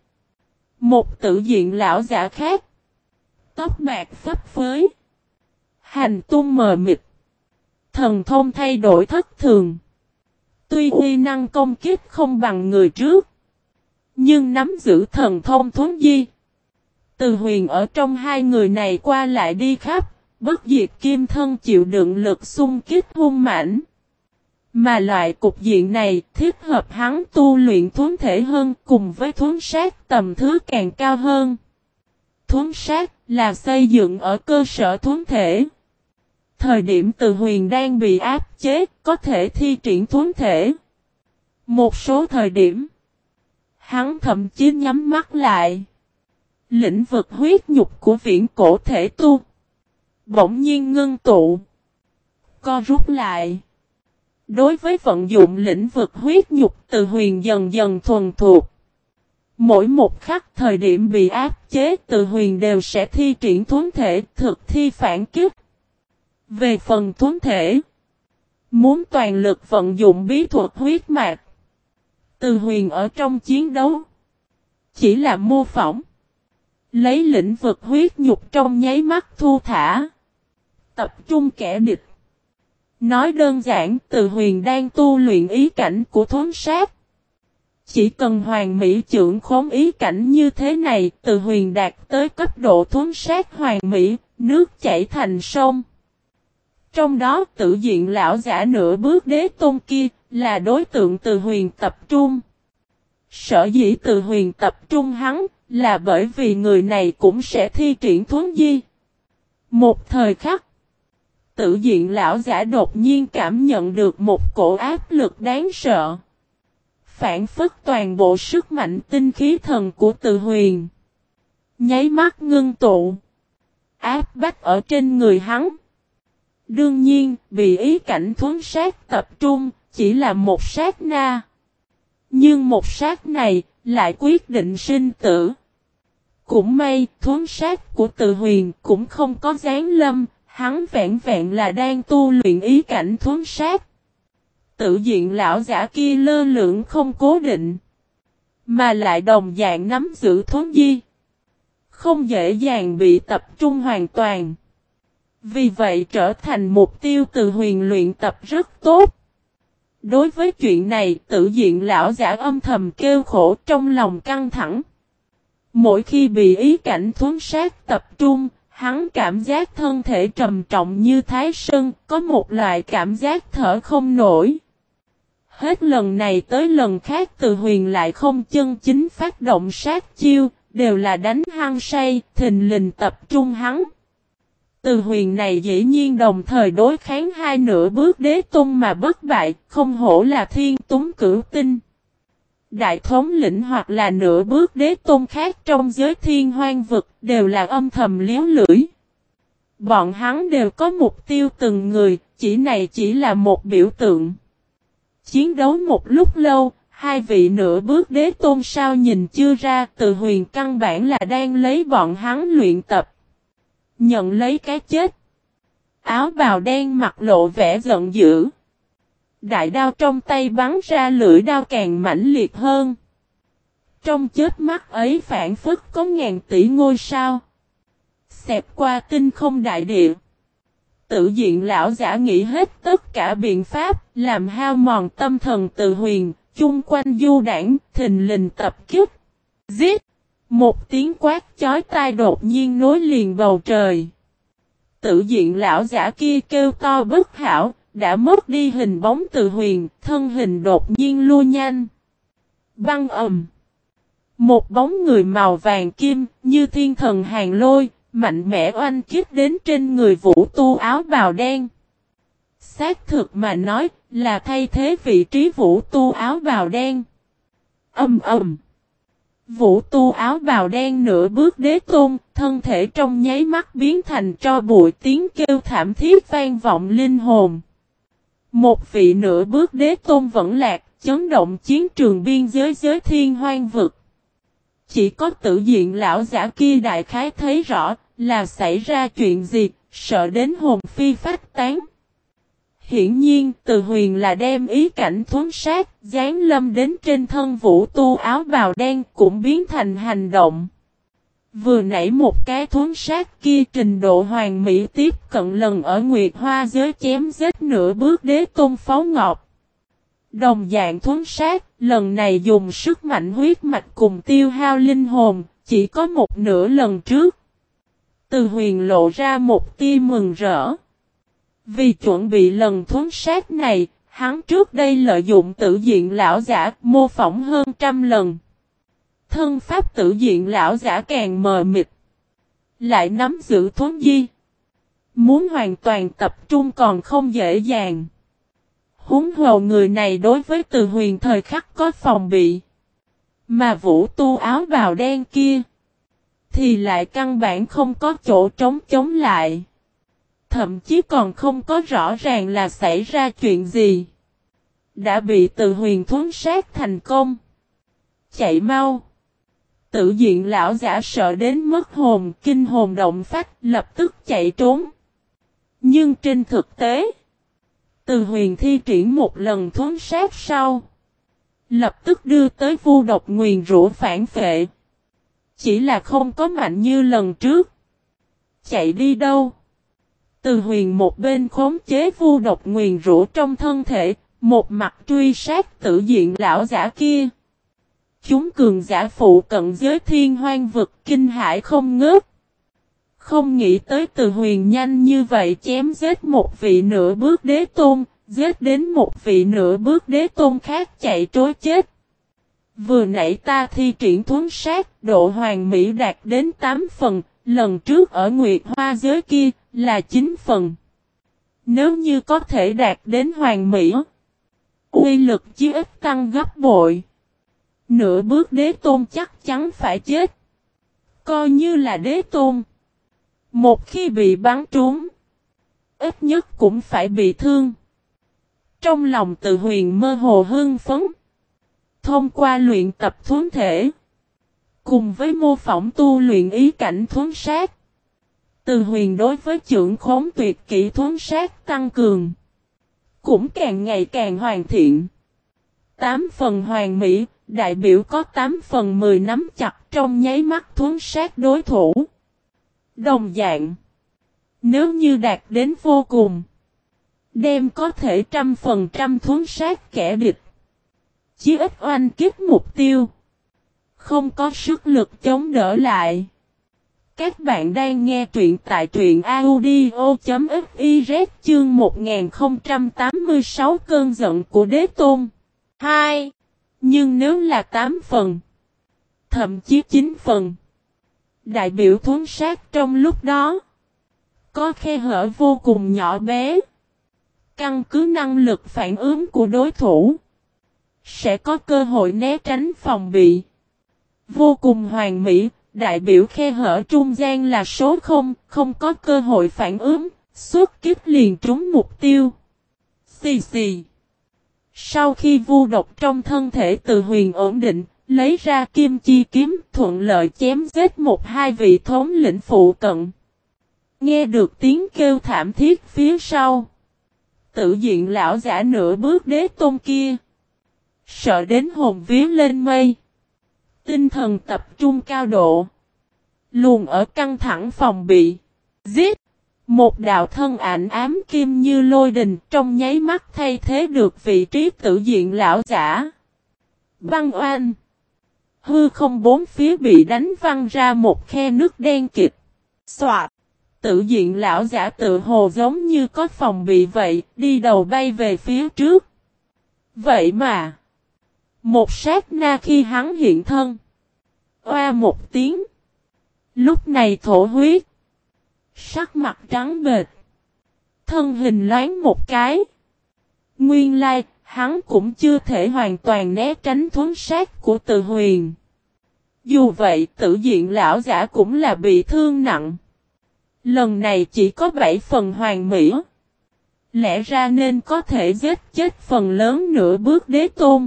Một tự diện lão giả khác. Tóc bạc phấp phới. Hành tung mờ mịt. Thần thông thay đổi thất thường. Tuy uy năng công kích không bằng người trước, nhưng nắm giữ thần thông thuấn di. Từ Huyền ở trong hai người này qua lại đi khắp, bất diệt kim thân chịu đựng lực xung kích hung mãnh. Mà loại cục diện này thích hợp hắn tu luyện thuấn thể hơn cùng với thuấn sát tầm thứ càng cao hơn. Thuấn sát là xây dựng ở cơ sở thuấn thể. Thời điểm Từ Huyền đang bị áp chế có thể thi triển thuấn thể. Một số thời điểm, hắn thậm chí nhắm mắt lại. Lĩnh vực huyết nhục của viễn cổ thể tu bỗng nhiên ngưng tụ, co rút lại. Đối với vận dụng lĩnh vực huyết nhục, Từ Huyền dần dần thuần thuộc. Mỗi một khắc thời điểm bị áp chế, Từ Huyền đều sẽ thi triển thuấn thể thực thi phản kích. Về phần thuấn thể, muốn toàn lực vận dụng bí thuật huyết mạch, Từ Huyền ở trong chiến đấu chỉ là mô phỏng, lấy lĩnh vực huyết nhục trong nháy mắt thu thả, tập trung kẻ địch. Nói đơn giản, Từ Huyền đang tu luyện ý cảnh của thuấn sát. Chỉ cần hoàn mỹ trưởng khống ý cảnh như thế này, Từ Huyền đạt tới cấp độ thuấn sát hoàn mỹ, nước chảy thành sông. Trong đó tự diện lão giả nửa bước đế tôn kia, là đối tượng Từ Huyền tập trung. Sở dĩ Từ Huyền tập trung hắn, là bởi vì người này cũng sẽ thi triển thuấn di. Một thời khắc, tự diện lão giả đột nhiên cảm nhận được một cổ áp lực đáng sợ. Phản phất toàn bộ sức mạnh tinh khí thần của Từ Huyền. Nháy mắt ngưng tụ, áp bách ở trên người hắn. Đương nhiên, bị ý cảnh thuấn sát tập trung, chỉ là một sát na. Nhưng một sát này, lại quyết định sinh tử. Cũng may, thuấn sát của Từ Huyền cũng không có giáng lâm, hắn vẹn vẹn là đang tu luyện ý cảnh thuấn sát. Tự diện lão giả kia lơ lửng không cố định, mà lại đồng dạng nắm giữ thuấn di. Không dễ dàng bị tập trung hoàn toàn. Vì vậy trở thành mục tiêu Từ Huyền luyện tập rất tốt. Đối với chuyện này, tự diện lão giả âm thầm kêu khổ trong lòng căng thẳng. Mỗi khi bị ý cảnh thuấn sát tập trung, hắn cảm giác thân thể trầm trọng như thái sơn, có một loại cảm giác thở không nổi. Hết lần này tới lần khác Từ Huyền lại không chân chính phát động sát chiêu, đều là đánh hăng say, thình lình tập trung hắn. Từ Huyền này dĩ nhiên đồng thời đối kháng hai nửa bước đế tôn mà bất bại, không hổ là thiên túng cửu tinh. Đại thống lĩnh hoặc là nửa bước đế tôn khác trong giới thiên hoang vực đều là âm thầm liếu lưỡi. Bọn hắn đều có mục tiêu từng người, chỉ này chỉ là một biểu tượng. Chiến đấu một lúc lâu, hai vị nửa bước đế tôn sao nhìn chưa ra, Từ Huyền căn bản là đang lấy bọn hắn luyện tập. Nhận lấy cái chết. Áo bào đen mặt lộ vẻ giận dữ. Đại đao trong tay bắn ra lưỡi đao càng mãnh liệt hơn. Trong chớp mắt ấy phản phất có ngàn tỷ ngôi sao. Xẹp qua tinh không đại địa. Tự diện lão giả nghĩ hết tất cả biện pháp, làm hao mòn tâm thần Từ Huyền, chung quanh du đảng, thình lình tập kích. Giết! Một tiếng quát chói tai đột nhiên nối liền bầu trời. Tự diện lão giả kia kêu to bất hảo, đã mất đi hình bóng Từ Huyền, thân hình đột nhiên lui nhanh. Băng ầm. Một bóng người màu vàng kim, như thiên thần hàng lôi, mạnh mẽ oanh kích đến trên người Vũ Tu áo bào đen. Xác thực mà nói, là thay thế vị trí Vũ Tu áo bào đen. Ầm ầm. Vũ Tu áo bào đen nửa bước đế tôn, thân thể trong nháy mắt biến thành tro bụi, tiếng kêu thảm thiết vang vọng linh hồn. Một vị nửa bước đế tôn vẫn lạc, chấn động chiến trường biên giới giới thiên hoang vực. Chỉ có tự diện lão giả kia đại khái thấy rõ, là xảy ra chuyện gì, sợ đến hồn phi phách tán. Hiển nhiên, Từ Huyền là đem ý cảnh thuấn sát, giáng lâm đến trên thân Vũ Tu áo bào đen cũng biến thành hành động. Vừa nãy một cái thuấn sát kia trình độ hoàn mỹ tiếp cận lần ở Nguyệt Hoa giới chém giết nửa bước đế tôn Pháo Ngọc. Đồng dạng thuấn sát, lần này dùng sức mạnh huyết mạch cùng tiêu hao linh hồn, chỉ có một nửa lần trước. Từ Huyền lộ ra một tia mừng rỡ. Vì chuẩn bị lần thuấn sát này, hắn trước đây lợi dụng tử diện lão giả mô phỏng hơn trăm lần. Thân pháp tử diện lão giả càng mờ mịt. Lại nắm giữ thuấn di. Muốn hoàn toàn tập trung còn không dễ dàng. Huống hồ người này đối với Từ Huyền thời khắc có phòng bị. Mà vũ tu áo bào đen kia thì lại căn bản không có chỗ trống chống lại. Thậm chí còn không có rõ ràng là xảy ra chuyện gì. Đã bị Từ Huyền thuấn sát thành công. Chạy mau. Tự diện lão giả sợ đến mất hồn, kinh hồn động phách, lập tức chạy trốn. Nhưng trên thực tế, Từ Huyền thi triển một lần thuấn sát sau, lập tức đưa tới vu độc nguyền rủa phản phệ. Chỉ là không có mạnh như lần trước. Chạy đi đâu? Từ Huyền một bên khống chế vu độc nguyền rủa trong thân thể, một mặt truy sát tự diện lão giả kia. Chúng cường giả phụ cận giới thiên hoang vực kinh hãi không ngớt. Không nghĩ tới Từ Huyền nhanh như vậy chém giết một vị nửa bước đế tôn, giết đến một vị nửa bước đế tôn khác chạy trối chết. Vừa nãy ta thi triển thuấn sát, độ hoàn mỹ đạt đến tám phần, lần trước ở Nguyệt Hoa giới kia là chín phần. Nếu như có thể đạt đến hoàn mỹ, uy lực chí ít tăng gấp bội. Nửa bước đế tôn chắc chắn phải chết. Coi như là đế tôn, một khi bị bắn trúng, ít nhất cũng phải bị thương. Trong lòng Từ Huyền mơ hồ hưng phấn. Thông qua luyện tập thuấn thể, cùng với mô phỏng tu luyện ý cảnh thuấn sát, Từ Huyền đối với chưởng khống tuyệt kỹ thuấn sát tăng cường, cũng càng ngày càng hoàn thiện. Tám phần hoàn mỹ, đại biểu có tám phần mười nắm chặt trong nháy mắt thuấn sát đối thủ. Đồng dạng, nếu như đạt đến vô cùng, đem có thể trăm phần trăm thuấn sát kẻ địch. Chí ít oanh kích mục tiêu. Không có sức lực chống đỡ lại. Các bạn đang nghe truyện tại truyện audio.fiz chương một nghìn không trăm tám mươi sáu cơn giận của đế tôn. hai. Nhưng nếu là tám phần, thậm chí chín phần, đại biểu thuấn sát trong lúc đó có khe hở vô cùng nhỏ bé. Căn cứ năng lực phản ứng của đối thủ, sẽ có cơ hội né tránh phòng bị. Vô cùng hoàn mỹ, đại biểu khe hở trung gian là số không, không có cơ hội phản ứng, xuất kích liền trúng mục tiêu. Xì xì. Sau khi vu độc trong thân thể Từ Huyền ổn định, lấy ra kim chi kiếm, thuận lợi chém giết một hai vị thống lĩnh phụ cận. Nghe được tiếng kêu thảm thiết phía sau, tự diện lão giả nửa bước đế tôn kia, sợ đến hồn vía lên mây. Tinh thần tập trung cao độ, luôn ở căng thẳng phòng bị. Giết! Một đạo thân ảnh ám kim như lôi đình trong nháy mắt thay thế được vị trí tự diện lão giả. Băng oanh! Hư không bốn phía bị đánh văng ra một khe nước đen kịt. Xoạt! Tự diện lão giả tự hồ giống như có phòng bị vậy, đi đầu bay về phía trước. Vậy mà, một sát na khi hắn hiện thân, oa một tiếng, lúc này thổ huyết, sắc mặt trắng bệch, thân hình loáng một cái. Nguyên lai, hắn cũng chưa thể hoàn toàn né tránh thuấn sát của Từ Huyền. Dù vậy, tự diện lão giả cũng là bị thương nặng. Lần này chỉ có bảy phần hoàn mỹ. Lẽ ra nên có thể giết chết phần lớn nửa bước đế tôn.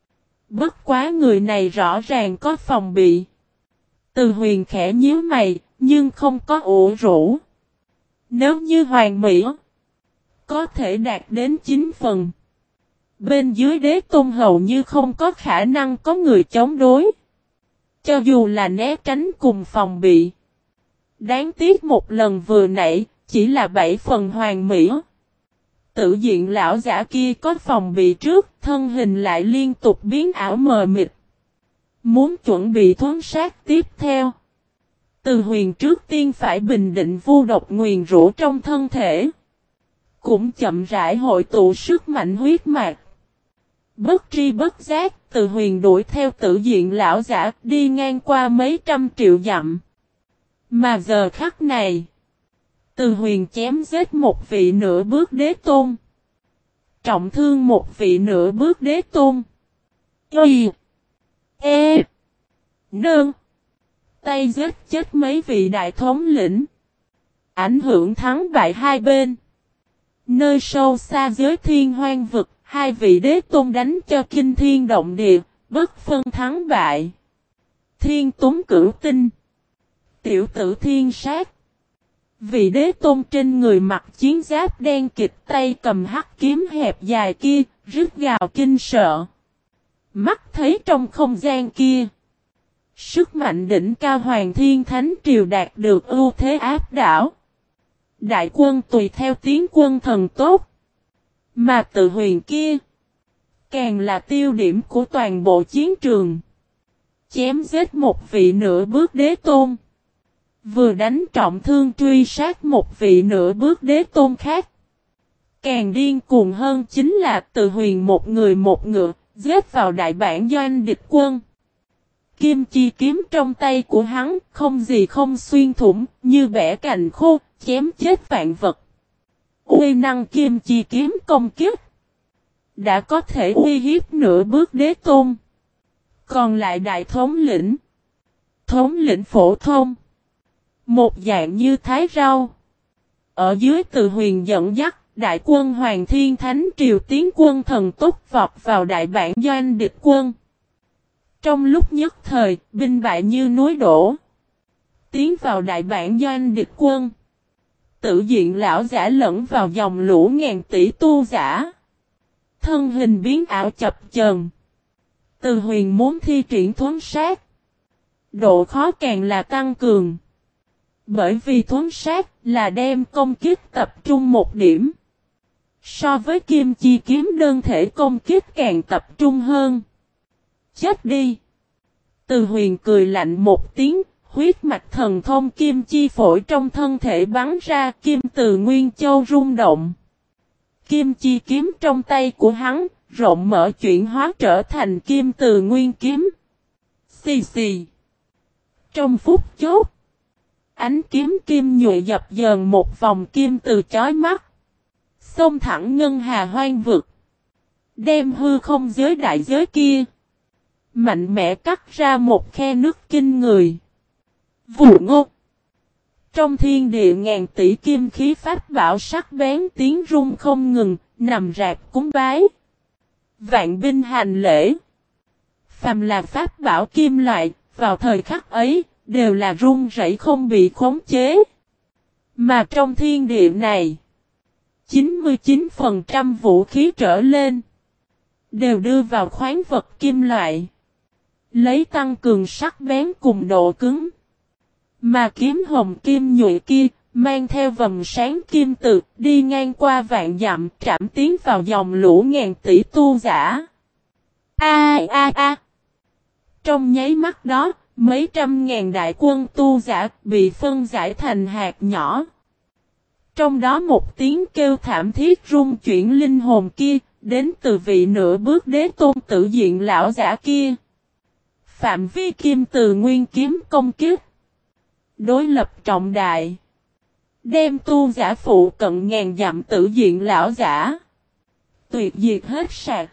Bất quá người này rõ ràng có phòng bị. Từ Huyền khẽ nhíu mày, nhưng không có ủ rũ. Nếu như hoàn mỹ, có thể đạt đến chín phần. Bên dưới đế tôn hầu như không có khả năng có người chống đối. Cho dù là né tránh cùng phòng bị. Đáng tiếc một lần vừa nãy, chỉ là bảy phần hoàn mỹ. Tự diện lão giả kia có phòng bị trước, thân hình lại liên tục biến ảo mờ mịt. Muốn chuẩn bị thuấn sát tiếp theo. Từ Huyền trước tiên phải bình định vu độc nguyền rủa trong thân thể. Cũng chậm rãi hội tụ sức mạnh huyết mạch. Bất tri bất giác, Từ Huyền đuổi theo tự diện lão giả đi ngang qua mấy trăm triệu dặm. Mà giờ khắc này, Từ Huyền chém giết một vị nửa bước đế tôn. Trọng thương một vị nửa bước đế tôn. Y. E. Nương. Tay giết chết mấy vị đại thống lĩnh. Ảnh hưởng thắng bại hai bên. Nơi sâu xa giới thiên hoang vực, hai vị đế tôn đánh cho kinh thiên động địa, bất phân thắng bại. Thiên Túng Cửu Tinh. Tiểu tử thiên sát. Vị đế tôn trên người mặc chiến giáp đen kịch, tay cầm hắc kiếm hẹp dài kia, rít gào kinh sợ. Mắt thấy trong không gian kia, sức mạnh đỉnh cao Hoàng Thiên Thánh Triều đạt được ưu thế áp đảo. Đại quân tùy theo tiến quân thần tốt. Mà Từ Huyền kia, càng là tiêu điểm của toàn bộ chiến trường. Chém giết một vị nửa bước đế tôn. Vừa đánh trọng thương truy sát một vị nửa bước đế tôn khác. Càng điên cuồng hơn chính là Từ Huyền một người một ngựa, giết vào đại bản doanh địch quân. Kim chi kiếm trong tay của hắn, không gì không xuyên thủng, như bẻ cành khô, chém chết vạn vật. Uy năng kim chi kiếm công kích, đã có thể uy hiếp nửa bước đế tôn. Còn lại đại thống lĩnh, thống lĩnh phổ thông, một dạng như thái rau. Ở dưới Từ Huyền dẫn dắt, đại quân Hoàng Thiên Thánh Triều tiến quân thần tốc vọt vào đại bản doanh địch quân. Trong lúc nhất thời, binh bại như núi đổ. Tiến vào đại bản doanh địch quân. Tự diện lão giả lẫn vào dòng lũ ngàn tỷ tu giả. Thân hình biến ảo chập chờn. Từ Huyền muốn thi triển thuấn sát. Độ khó càng là tăng cường. Bởi vì thuấn sát là đem công kích tập trung một điểm. So với kim chi kiếm đơn thể công kích càng tập trung hơn. Chết đi. Từ Huyền cười lạnh một tiếng, huyết mạch thần thông kim chi phổi trong thân thể bắn ra, kim từ Nguyên Châu rung động. Kim chi kiếm trong tay của hắn, rộng mở chuyển hóa trở thành kim từ Nguyên kiếm. Xì xì. Trong phút chốc, ánh kiếm kim nhuệ dập dờn một vòng kim từ chói mắt. Xông thẳng ngân hà hoang vực. Đem hư không giới đại giới kia. Mạnh mẽ cắt ra một khe nước kinh người. Vụ ngô. Trong thiên địa ngàn tỷ kim khí pháp bảo sắc bén tiếng rung không ngừng, nằm rạp cúng bái. Vạn binh hành lễ. Phàm là pháp bảo kim loại, vào thời khắc ấy, đều là rung rẩy không bị khống chế. Mà trong thiên địa này, chín mươi chín phần trăm vũ khí trở lên, đều đưa vào khoáng vật kim loại. Lấy tăng cường sắc bén cùng độ cứng. Mà kiếm hồng kim nhuệ kia, mang theo vầng sáng kim tự, đi ngang qua vạn dặm, trảm tiến vào dòng lũ ngàn tỷ tu giả. A a a. Trong nháy mắt đó, mấy trăm ngàn đại quân tu giả bị phân giải thành hạt nhỏ. Trong đó một tiếng kêu thảm thiết rung chuyển linh hồn kia, đến từ vị nửa bước đế tôn tự diện lão giả kia. Phạm vi kim từ Nguyên kiếm công kích. Đối lập trọng đại. Đem tu giả phụ cận ngàn dặm tự diện lão giả. Tuyệt diệt hết sạch.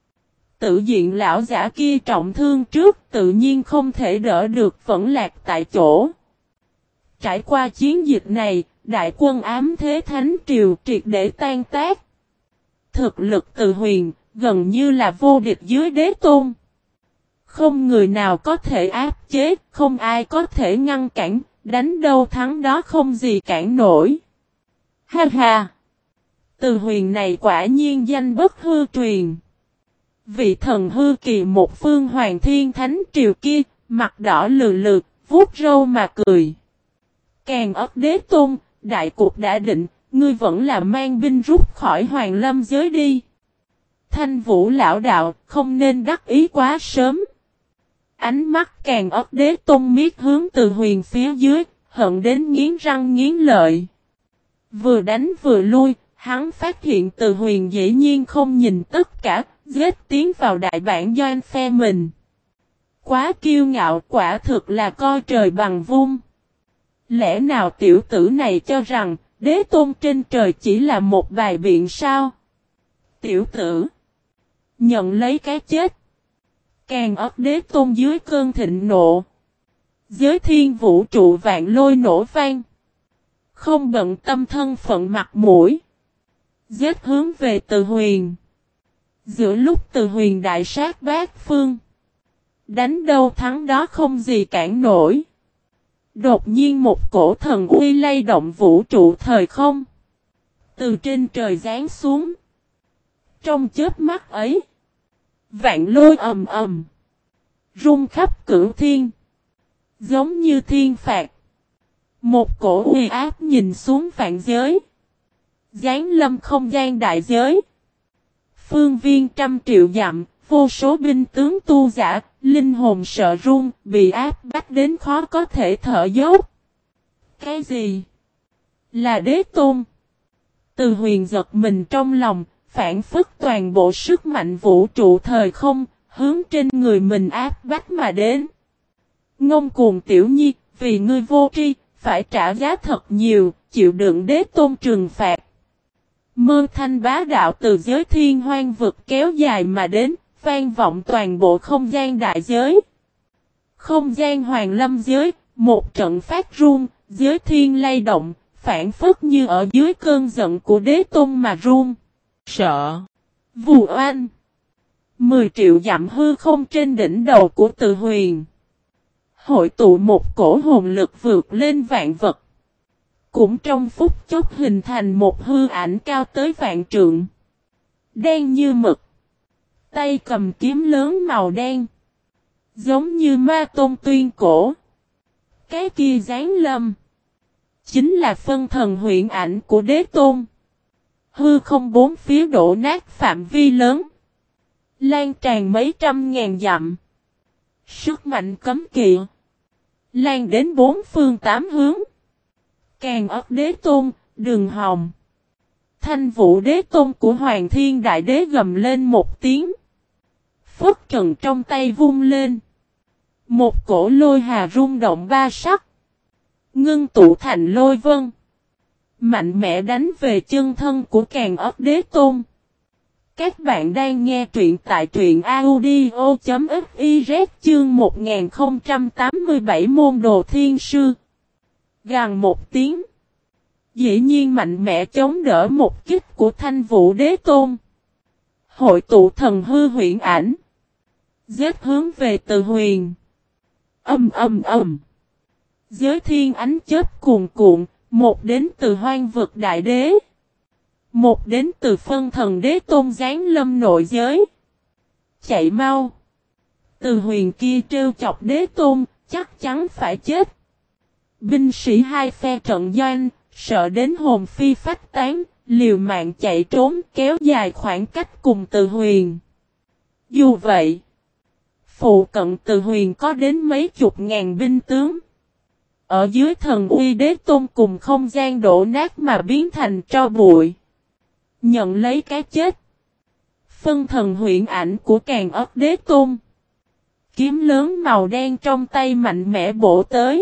Tự diện lão giả kia trọng thương trước tự nhiên không thể đỡ được vẫn lạc tại chỗ. Trải qua chiến dịch này, đại quân ám thế Thánh Triều triệt để tan tác. Thực lực Từ Huyền gần như là vô địch dưới đế tôn. Không người nào có thể áp chế, không ai có thể ngăn cản, đánh đâu thắng đó không gì cản nổi. Ha ha! Từ Huyền này quả nhiên danh bất hư truyền. Vị thần hư kỳ một phương Hoàng Thiên Thánh Triều kia, mặt đỏ lừ lừ, vuốt râu mà cười. Càng ấp đế tôn, đại cục đã định, ngươi vẫn là mang binh rút khỏi Hoàng Lâm giới đi. Thanh Vũ lão đạo, không nên đắc ý quá sớm. Ánh mắt Càn Ất Đế Tôn miết hướng Từ Huyền phía dưới, hận đến nghiến răng nghiến lợi. Vừa đánh vừa lui, hắn phát hiện Từ Huyền dĩ nhiên không nhìn tất cả, giết tiến vào đại bản doanh phe mình. Quá kiêu ngạo, quả thực là coi trời bằng vung. Lẽ nào tiểu tử này cho rằng, Đế Tôn trên trời chỉ là một bài biện sao? Tiểu tử, nhận lấy cái chết. Càn Ất Đế Tôn dưới cơn thịnh nộ. Giới thiên vũ trụ vạn lôi nổ vang. Không bận tâm thân phận mặt mũi. Giết hướng về Từ Huyền. Giữa lúc Từ Huyền đại sát bát phương. Đánh đâu thắng đó không gì cản nổi. Đột nhiên một cổ thần uy lay động vũ trụ thời không. Từ trên trời giáng xuống. Trong chớp mắt ấy. Vạn lôi ầm ầm. Rung khắp cửu thiên. Giống như thiên phạt. Một cổ uy áp nhìn xuống vạn giới. Giáng lâm không gian đại giới. Phương viên trăm triệu dặm. Vô số binh tướng tu giả. Linh hồn sợ run. Bị áp bách đến khó có thể thở dốc. Cái gì? Là Đế Tôn. Từ Huyền giật mình trong lòng. Phản phất toàn bộ sức mạnh vũ trụ thời không. Hướng trên người mình áp bách mà đến. Ngông cuồng tiểu nhi. Vì ngươi vô tri. Phải trả giá thật nhiều. Chịu đựng Đế Tôn trừng phạt. Mơ thanh bá đạo từ giới thiên hoang vực kéo dài mà đến. Vang vọng toàn bộ không gian đại giới. Không gian Hoàng Lâm giới. Một trận phát run. Giới thiên lay động. Phản phất như ở dưới cơn giận của Đế Tôn mà run. Sợ. Vù oanh. Mười triệu dặm hư không trên đỉnh đầu của Từ Huyền. Hội tụ một cổ hồn lực vượt lên vạn vật. Cũng trong phút chốc hình thành một hư ảnh cao tới vạn trượng. Đen như mực. Tay cầm kiếm lớn màu đen. Giống như ma tôn tuyên cổ. Cái kia giáng lâm. Chính là phân thần huyễn ảnh của Đế Tôn. Hư không bốn phía đổ nát phạm vi lớn. Lan tràn mấy trăm ngàn dặm. Sức mạnh cấm kỵ. Lan đến bốn phương tám hướng. Càn Ất Đế Tôn, Đường Hồng. Thanh Vũ Đế Tôn của Hoàng Thiên Đại Đế gầm lên một tiếng. Phất trần trong tay vung lên. Một cổ lôi hà rung động ba sắc. Ngưng tụ thành lôi vân. Mạnh mẽ đánh về chân thân của Càn Ất Đế Tôn. Các bạn đang nghe truyện tại truyện audio.fiz chương một nghìn không trăm tám mươi bảy môn đồ thiên sư. Gằn một tiếng. Dĩ nhiên mạnh mẽ chống đỡ một kích của Thanh Vũ Đế Tôn. Hội tụ thần hư huyễn ảnh. Giết hướng về Từ Huyền. Âm âm âm. Giới thiên ánh chớp cuồn cuộn. Một đến từ hoang vực đại đế. Một đến từ phân thần Đế Tôn giáng lâm nội giới. Chạy mau. Từ Huyền kia trêu chọc Đế Tôn, chắc chắn phải chết. Binh sĩ hai phe trận doanh, sợ đến hồn phi phách tán, liều mạng chạy trốn kéo dài khoảng cách cùng Từ Huyền. Dù vậy, phụ cận Từ Huyền có đến mấy chục ngàn binh tướng. Ở dưới thần uy Đế Tôn cùng không gian đổ nát mà biến thành tro bụi. Nhận lấy cái chết. Phân thần huyễn ảnh của Càn Ất Đế Tôn. Kiếm lớn màu đen trong tay mạnh mẽ bổ tới.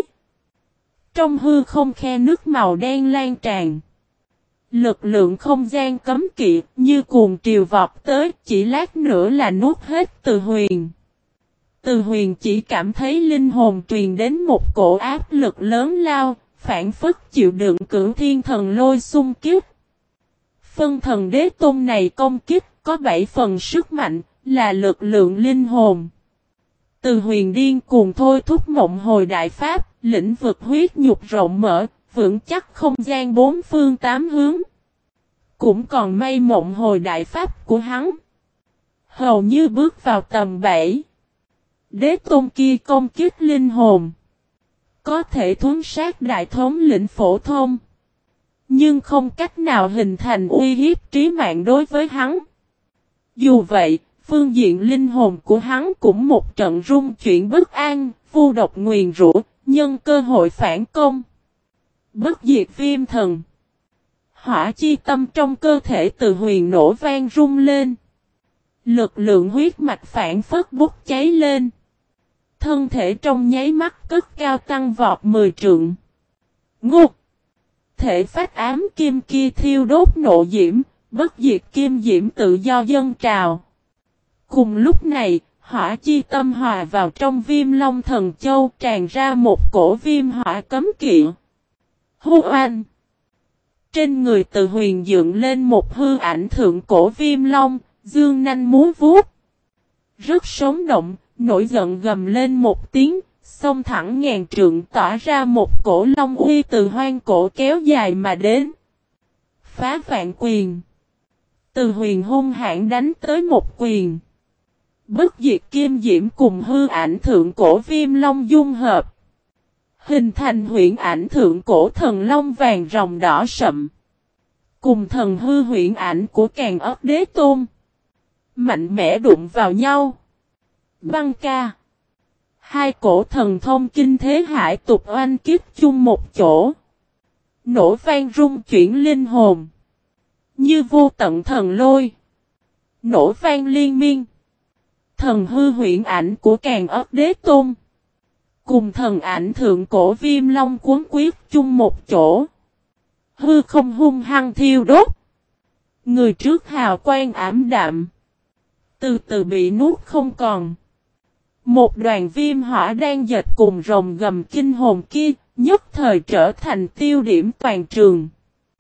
Trong hư không khe nước màu đen lan tràn. Lực lượng không gian cấm kỵ như cuồng triều vọt tới, chỉ lát nữa là nuốt hết Từ Huyền. Từ Huyền chỉ cảm thấy linh hồn truyền đến một cổ áp lực lớn lao, phản phất chịu đựng cửu thiên thần lôi xung kích. Phân thần Đế Tôn này công kích có bảy phần sức mạnh, là lực lượng linh hồn. Từ Huyền điên cuồng thôi thúc mộng hồi đại pháp, lĩnh vực huyết nhục rộng mở, vững chắc không gian bốn phương tám hướng. Cũng còn may mộng hồi đại pháp của hắn. Hầu như bước vào tầm bảy. Đế Tôn kia công kích linh hồn. Có thể thuấn sát đại thống lĩnh phổ thông. Nhưng không cách nào hình thành uy hiếp trí mạng đối với hắn. Dù vậy, phương diện linh hồn của hắn cũng một trận rung chuyển bất an, vu độc nguyền rủa, nhân cơ hội phản công. Bất diệt viêm thần. Hỏa chi tâm trong cơ thể Từ Huyền nổ vang rung lên. Lực lượng huyết mạch phản phất bốc cháy lên. Thân thể trong nháy mắt cất cao tăng vọt mười trượng. Ngục! Thể phách ám kim kia thiêu đốt nộ diễm, bất diệt kim diễm tự do dâng trào. Cùng lúc này, hỏa chi tâm hòa vào trong viêm long thần châu tràn ra một cổ viêm hỏa cấm kỵ. Hô oanh! Trên người Từ Huyền dựng lên một hư ảnh thượng cổ viêm long, dương nanh múa vuốt. Rất sống động, nổi giận gầm lên một tiếng, xông thẳng ngàn trượng tỏa ra một cổ long uy từ hoang cổ kéo dài mà đến. Phá vạn quyền. Từ Huyền hung hãn đánh tới một quyền. Bất diệt kim diễm cùng hư ảnh thượng cổ viêm long dung hợp. Hình thành huyễn ảnh thượng cổ thần long vàng rồng đỏ sậm. Cùng thần hư huyễn ảnh của Càn Ất Đế Tôn. Mạnh mẽ đụng vào nhau. Băng ca. Hai cổ thần thông kinh thế hải tục oanh kiếp chung một chỗ. Nổ vang rung chuyển linh hồn. Như vô tận thần lôi. Nổ vang liên miên. Thần hư huyễn ảnh của Càn Ất Đế Tôn. Cùng thần ảnh thượng cổ viêm long cuốn quyết chung một chỗ. Hư không hung hăng thiêu đốt. Người trước hào quang ảm đạm. Từ từ bị nuốt không còn. Một đoàn viêm hỏa đang dệt cùng rồng gầm kinh hồn kia, nhất thời trở thành tiêu điểm toàn trường.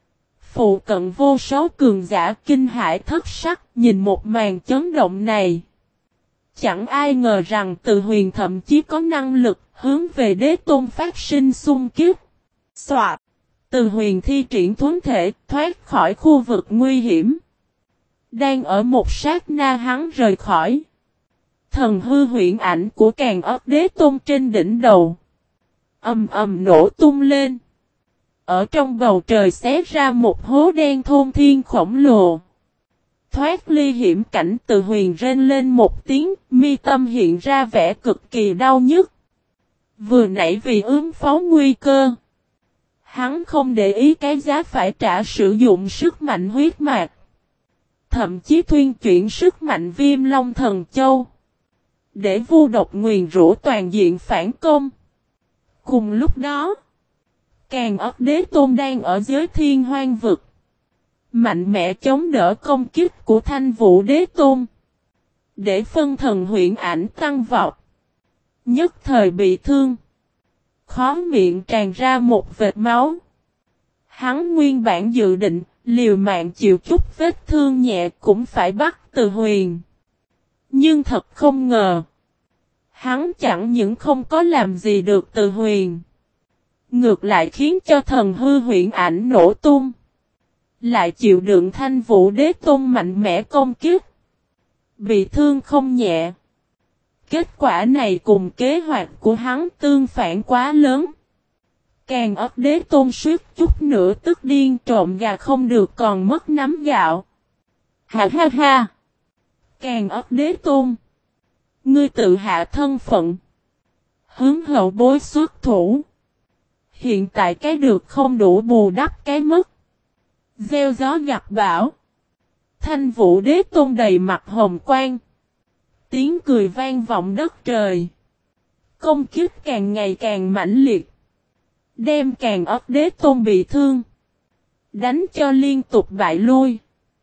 Phụ cận vô số cường giả kinh hãi thất sắc, nhìn một màn chấn động này. Chẳng ai ngờ rằng Từ Huyền thậm chí có năng lực hướng về Đế Tôn phát sinh xung kích. Soạt! Từ Huyền thi triển thuấn thể, thoát khỏi khu vực nguy hiểm. Đang ở một sát na hắn rời khỏi. Thần hư huyễn ảnh của Càn Ất Đế Tôn trên đỉnh đầu. Ầm ầm nổ tung lên. Ở trong bầu trời xé ra một hố đen thôn thiên khổng lồ. Thoát ly hiểm cảnh, Từ Huyền rên lên một tiếng, mi tâm hiện ra vẻ cực kỳ đau nhức. Vừa nãy vì ứng phó nguy cơ. Hắn không để ý cái giá phải trả sử dụng sức mạnh huyết mạch. Thậm chí thuyên chuyển sức mạnh viêm long thần châu. Để vu độc nguyền rủa toàn diện phản công. Cùng lúc đó, Càn Ất Đế Tôn đang ở giới thiên hoang vực. Mạnh mẽ chống đỡ công kích của Thanh Vũ Đế Tôn. Để phân thần huyễn ảnh tăng vọt. Nhất thời bị thương. Khó miệng tràn ra một vệt máu. Hắn nguyên bản dự định, liều mạng chịu chút vết thương nhẹ cũng phải bắt Từ Huyền. Nhưng thật không ngờ. Hắn chẳng những không có làm gì được Từ Huyền. Ngược lại khiến cho thần hư huyễn ảnh nổ tung. Lại chịu đựng Thanh Vũ Đế Tôn mạnh mẽ công kích. Bị thương không nhẹ. Kết quả này cùng kế hoạch của hắn tương phản quá lớn. Càn Ất Đế Tôn suýt chút nữa tức điên, trộm gà không được còn mất nắm gạo. Ha ha ha! Càn Ất Đế Tôn! Ngươi tự hạ thân phận. Hướng hậu bối xuất thủ. Hiện tại cái được không đủ bù đắp cái mất. Gieo gió gặt bão. Thanh Vũ Đế Tôn đầy mặt hồng quang. Tiếng cười vang vọng đất trời. Công kích càng ngày càng mãnh liệt. Đem Càn Ất Đế Tôn bị thương. Đánh cho liên tục bại lui.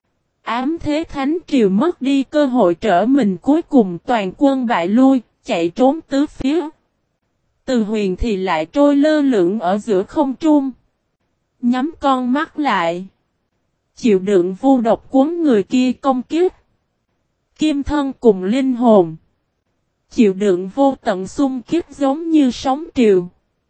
Ám thế Thánh Triều mất đi cơ hội trở mình, cuối cùng toàn quân bại lui, chạy trốn tứ phía. Từ Huyền thì lại trôi lơ lửng ở giữa không trung. Nhắm con mắt lại. Chịu đựng vu độc cuốn người kia công kích. Kim thân cùng linh hồn. Chịu đựng vô tận xung kích giống như sóng triều.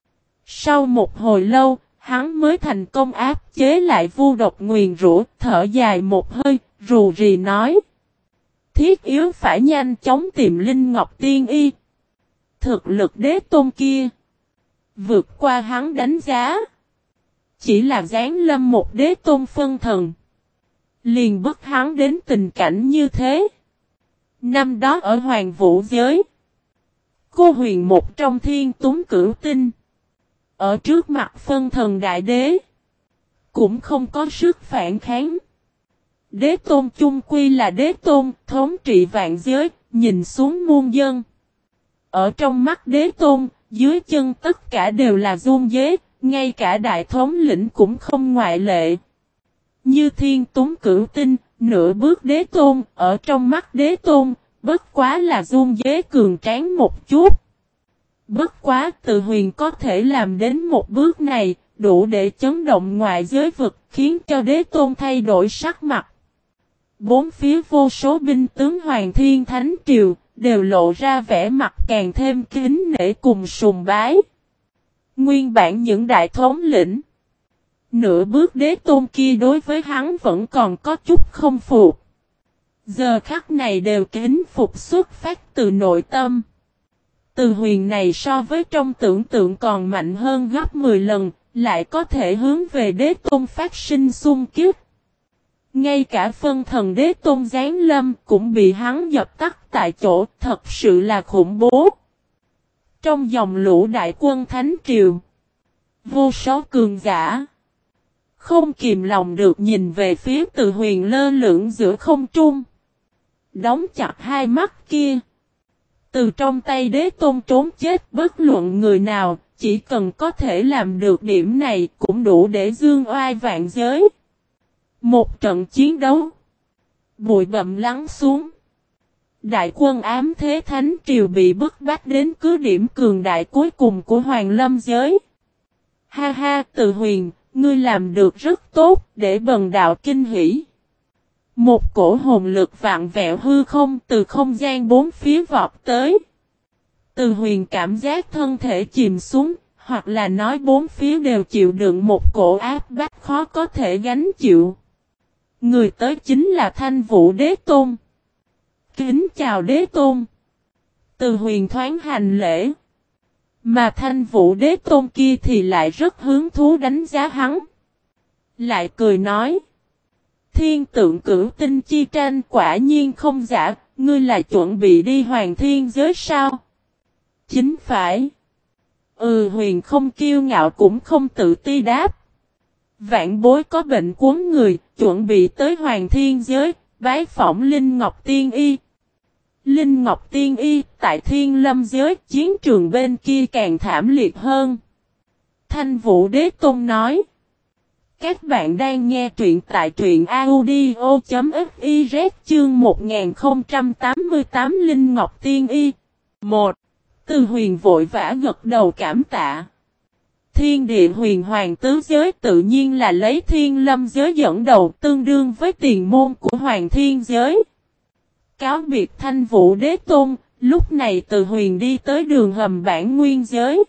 Sau một hồi lâu, hắn mới thành công áp chế lại vu độc nguyền rủa, thở dài một hơi, rù rì nói. Thiết yếu phải nhanh chóng tìm Linh Ngọc Tiên Y. Thực lực Đế Tôn kia vượt qua hắn đánh giá. chỉ là giáng lâm một đế tôn phân thần. Liền bức hắn đến tình cảnh như thế. Năm đó ở Hoàng Vũ giới, cô huyền một trong thiên túng cửu tinh. Ở trước mặt phân thần đại đế, cũng không có sức phản kháng. Đế tôn chung quy là đế tôn, thống trị vạn giới, nhìn xuống muôn dân. Ở trong mắt đế tôn, dưới chân tất cả đều là run dế, ngay cả đại thống lĩnh cũng không ngoại lệ. Như thiên túng cửu tinh, nửa bước đế tôn, ở trong mắt đế tôn, bất quá là run dế cường tráng một chút. Bất quá Từ Huyền có thể làm đến một bước này, đủ để chấn động ngoại giới vực, khiến cho đế tôn thay đổi sắc mặt. Bốn phía vô số binh tướng Hoàng Thiên Thánh Triều, đều lộ ra vẻ mặt càng thêm kính nể cùng sùng bái. Nguyên bản những đại thống lĩnh, nửa bước đế tôn kia đối với hắn vẫn còn có chút không phục. Giờ khắc này đều kính phục xuất phát từ nội tâm. Từ Huyền này so với trong tưởng tượng còn mạnh hơn gấp mười lần, lại có thể hướng về đế tôn phát sinh xung kích. Ngay cả phân thần đế tôn giáng lâm cũng bị hắn dập tắt tại chỗ, thật sự là khủng bố. Trong dòng lũ đại quân Thánh Triều, vô số cường giả không kìm lòng được nhìn về phía Từ Huyền lơ lửng giữa không trung. Đóng chặt hai mắt kia. Từ trong tay đế tôn trốn chết bất luận người nào, chỉ cần có thể làm được điểm này cũng đủ để dương oai vạn giới. Một trận chiến đấu. Bụi bặm lắng xuống. Đại quân ám thế Thánh Triều bị bức bách đến cứ điểm cường đại cuối cùng của Hoàng Lâm giới. Ha ha, Từ Huyền, ngươi làm được rất tốt, để bần đạo kinh hỉ. Một cổ hồn lực vạn vẹo hư không từ không gian bốn phía vọt tới. Từ Huyền cảm giác thân thể chìm xuống, hoặc là nói bốn phía đều chịu đựng một cổ áp bách khó có thể gánh chịu. Người tới chính là Thanh Vũ Đế Tôn. Kính chào Đế Tôn. Từ Huyền thoáng hành lễ. Mà Thanh Vũ Đế Tôn kia thì lại rất hứng thú đánh giá hắn. Lại cười nói. Thiên tượng cửu tinh chi tranh quả nhiên không giả, ngươi là chuẩn bị đi Hoàng Thiên giới sao? Chính phải. Ừ, Huyền không kiêu ngạo cũng không tự ti đáp. Vạn bối có bệnh cuốn người, chuẩn bị tới Hoàng Thiên giới, bái phỏng Linh Ngọc Tiên Y. Linh Ngọc Tiên Y, tại Thiên Lâm giới, chiến trường bên kia càng thảm liệt hơn. Thanh Vũ Đế Tôn nói. Các bạn đang nghe truyện tại truyện audio chấm fiz chương một nghìn không trăm tám mươi tám Linh Ngọc Tiên Y. một. Từ Huyền vội vã gật đầu cảm tạ. Thiên địa huyền hoàng tứ giới tự nhiên là lấy Thiên Lâm giới dẫn đầu tương đương với tiền môn của Hoàng Thiên giới. Cáo biệt Thanh Vũ Đế Tôn, lúc này Từ Huyền đi tới đường hầm Bản Nguyên giới.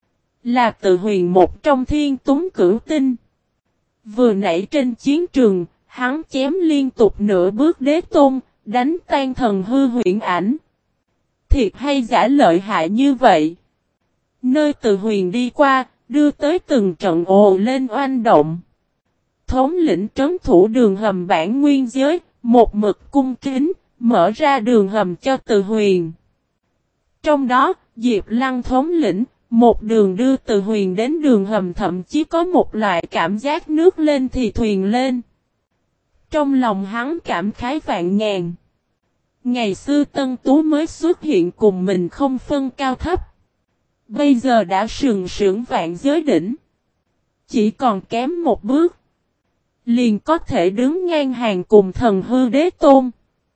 Là Từ Huyền một trong thiên túng cửu tinh. Vừa nãy trên chiến trường, hắn chém liên tục nửa bước đế tôn, đánh tan thần hư huyễn ảnh. Thiệt hay giả lợi hại như vậy? Nơi Từ Huyền đi qua, đưa tới từng trận ồ lên oanh động. Thống lĩnh trấn thủ đường hầm Bản Nguyên giới, một mực cung kính, mở ra đường hầm cho Từ Huyền. Trong đó, Diệp Lăng thống lĩnh, một đường đưa Từ Huyền đến đường hầm, thậm chí có một loại cảm giác nước lên thì thuyền lên. Trong lòng hắn cảm khái vạn ngàn. Ngày xưa Tân Tú mới xuất hiện cùng mình không phân cao thấp. Bây giờ đã sừng sững vạn giới đỉnh. Chỉ còn kém một bước. Liền có thể đứng ngang hàng cùng thần hư đế tôn.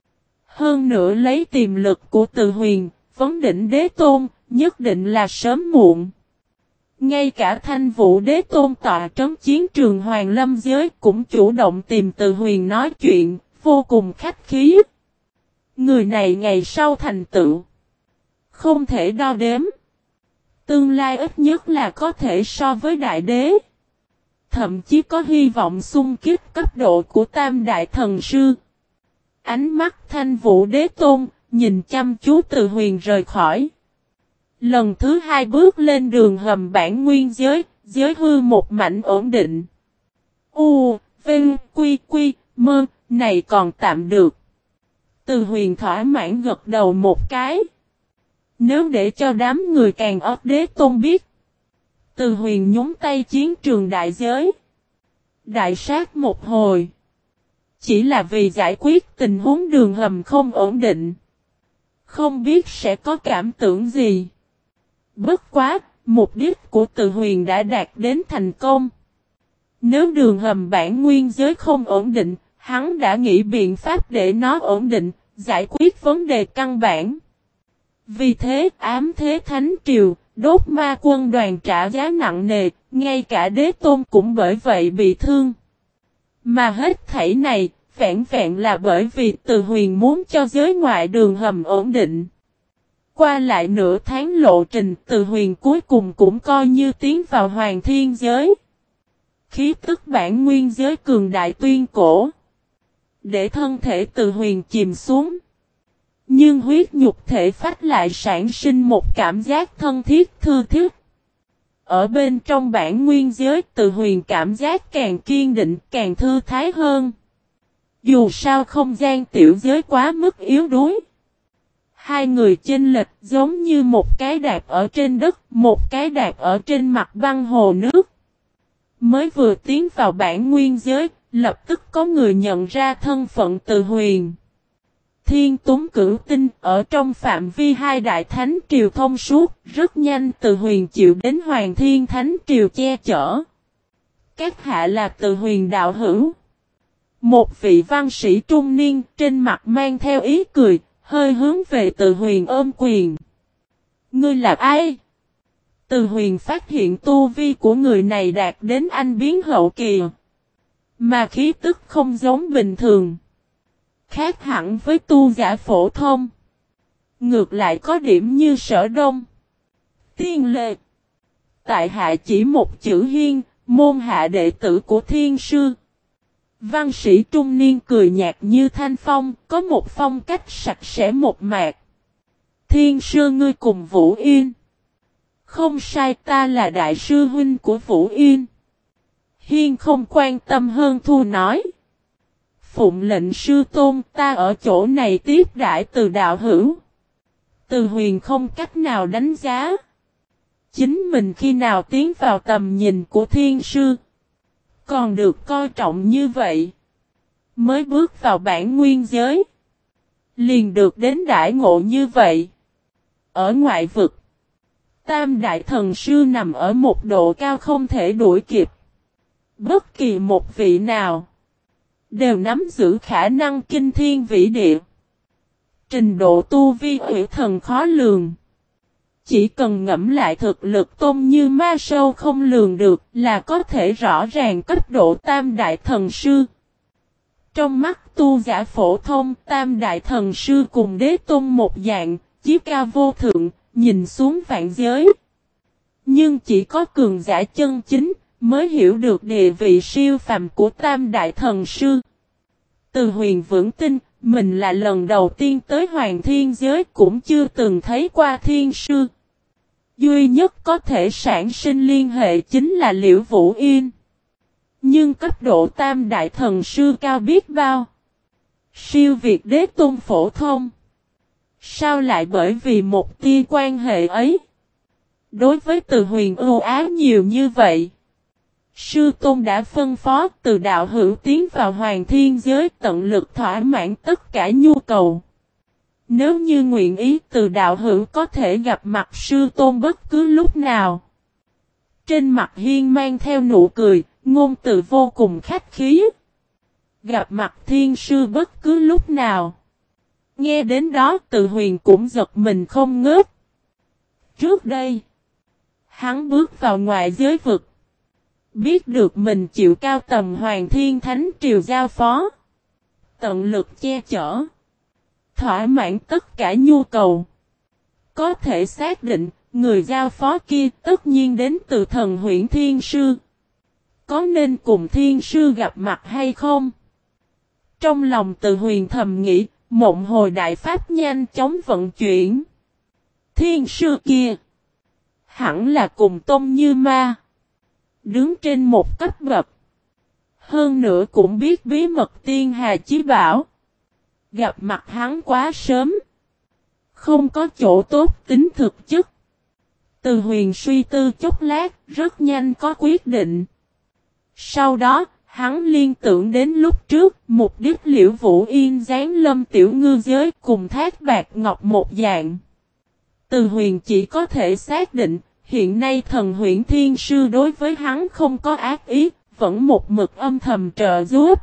Hơn nữa lấy tiềm lực của Từ Huyền, vấn đỉnh đế tôn, nhất định là sớm muộn. Ngay cả Thanh Vũ Đế Tôn tọa trấn chiến trường Hoàng Lâm giới cũng chủ động tìm Từ Huyền nói chuyện, vô cùng khách khí. Người này ngày sau thành tựu không thể đo đếm. Tương lai ít nhất là có thể so với đại đế. Thậm chí có hy vọng xung kích cấp độ của Tam Đại Thần Sư. Ánh mắt Thanh Vũ Đế Tôn nhìn chăm chú Từ Huyền rời khỏi. Lần thứ hai bước lên đường hầm Bản Nguyên giới, giới hư một mảnh ổn định. U, Vinh, Quy, Quy, Mơ, này còn tạm được. Từ Huyền thỏa mãn gật đầu một cái. Nếu để cho đám người càng ớt đế tôn biết. Từ Huyền nhúng tay chiến trường đại giới. Đại sát một hồi. Chỉ là vì giải quyết tình huống đường hầm không ổn định. Không biết sẽ có cảm tưởng gì. Bất quá, mục đích của Từ Huyền đã đạt đến thành công. Nếu đường hầm bản nguyên giới không ổn định, hắn đã nghĩ biện pháp để nó ổn định, giải quyết vấn đề căn bản. Vì thế, ám thế thánh triều, đốt ma quân đoàn trả giá nặng nề, ngay cả đế tôn cũng bởi vậy bị thương. Mà hết thảy này, vẹn vẹn là bởi vì Từ Huyền muốn cho giới ngoại đường hầm ổn định. Qua lại nửa tháng lộ trình, Từ Huyền cuối cùng cũng coi như tiến vào hoàng thiên giới. Khí tức bản nguyên giới cường đại tuyên cổ. Để thân thể Từ Huyền chìm xuống. Nhưng huyết nhục thể phách lại sản sinh một cảm giác thân thiết thư thiết. Ở bên trong bản nguyên giới, Từ Huyền cảm giác càng kiên định, càng thư thái hơn. Dù sao không gian tiểu giới quá mức yếu đuối. Hai người chênh lệch giống như một cái đạp ở trên đất, một cái đạp ở trên mặt băng hồ nước. Mới vừa tiến vào bản nguyên giới, lập tức có người nhận ra thân phận Từ Huyền. Thiên Tuấn Cửu Tinh ở trong phạm vi hai đại thánh triều thông suốt, rất nhanh Từ Huyền chịu đến Hoàng Thiên Thánh triều che chở. Các hạ là Từ Huyền đạo hữu. Một vị văn sĩ trung niên trên mặt mang theo ý cười, hơi hướng về Từ Huyền ôm quyền. Ngươi là ai? Từ Huyền phát hiện tu vi của người này đạt đến anh biến hậu kỳ. Mà khí tức không giống bình thường. Khác hẳn với tu giả phổ thông. Ngược lại có điểm như Sở Đông. Tiên Lệ. Tại hạ chỉ một chữ Hiên, môn hạ đệ tử của Thiên Sư. Văn sĩ trung niên cười nhạt như thanh phong, có một phong cách sạch sẽ một mạc. Thiên Sư ngươi cùng Vũ Yên. Không sai, ta là đại sư huynh của Vũ Yên. Hiên không quan tâm hơn thua nói. Phụng lệnh sư tôn, ta ở chỗ này tiếp đãi Từ đạo hữu. Từ Huyền không cách nào đánh giá. Chính mình khi nào tiến vào tầm nhìn của Thiên Sư. Còn được coi trọng như vậy. Mới bước vào bản nguyên giới. Liền được đến đãi ngộ như vậy. Ở ngoại vực. Tam đại thần sư nằm ở một độ cao không thể đuổi kịp. Bất kỳ một vị nào. Đều nắm giữ khả năng kinh thiên vĩ địa. Trình độ tu vi ủy thần khó lường. Chỉ cần ngẫm lại thực lực tôn như ma sâu không lường được là có thể rõ ràng cấp độ tam đại thần sư. Trong mắt tu giả phổ thông, tam đại thần sư cùng đế tôn một dạng, chí cao vô thượng, nhìn xuống vạn giới. Nhưng chỉ có cường giả chân chính mới hiểu được địa vị siêu phàm của tam đại thần sư. Từ Huyền vững tin, mình là lần đầu tiên tới Hoàng Thiên giới cũng chưa từng thấy qua Thiên Sư. Duy nhất có thể sản sinh liên hệ chính là Liễu Vũ Yên. Nhưng cấp độ tam đại thần sư cao biết bao. Siêu việt đế tôn phổ thông. Sao lại bởi vì một tia quan hệ ấy? Đối với Từ Huyền ưu ái nhiều như vậy. Sư tôn đã phân phó Từ đạo hữu tiến vào Hoàng Thiên giới tận lực thỏa mãn tất cả nhu cầu. Nếu như nguyện ý Từ đạo hữu có thể gặp mặt sư tôn bất cứ lúc nào. Trên mặt Hiên mang theo nụ cười, ngôn từ vô cùng khách khí. Gặp mặt Thiên Sư bất cứ lúc nào. Nghe đến đó Từ Huyền cũng giật mình không ngớt. Trước đây, hắn bước vào ngoại giới vực. Biết được mình chịu cao tầm Hoàng Thiên Thánh triều giao phó. Tận lực che chở. Thỏa mãn tất cả nhu cầu. Có thể xác định, người giao phó kia tất nhiên đến từ thần huyễn Thiên Sư. Có nên cùng Thiên Sư gặp mặt hay không? Trong lòng Từ Huyền thầm nghĩ, mộng hồi đại pháp nhanh chóng vận chuyển. Thiên Sư kia hẳn là cùng Tôn Như Ma. Đứng trên một cấp bậc. Hơn nữa cũng biết bí mật tiên hà chí bảo. Gặp mặt hắn quá sớm. Không có chỗ tốt tính thực chất. Từ Huyền suy tư chốc lát, rất nhanh có quyết định. Sau đó, hắn liên tưởng đến lúc trước, mục đích Liễu Vũ Yên giáng lâm tiểu ngư giới cùng Thác Bạc Ngọc một dạng. Từ Huyền chỉ có thể xác định, hiện nay thần Huyễn Thiên Sư đối với hắn không có ác ý, vẫn một mực âm thầm trợ giúp.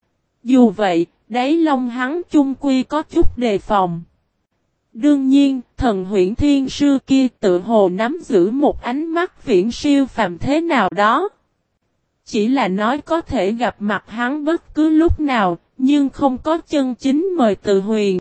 Dù vậy, đáy lòng hắn chung quy có chút đề phòng. Đương nhiên, thần Huyễn Thiên Sư kia tự hồ nắm giữ một ánh mắt viễn siêu phàm thế nào đó. Chỉ là nói có thể gặp mặt hắn bất cứ lúc nào, nhưng không có chân chính mời Từ Huyền.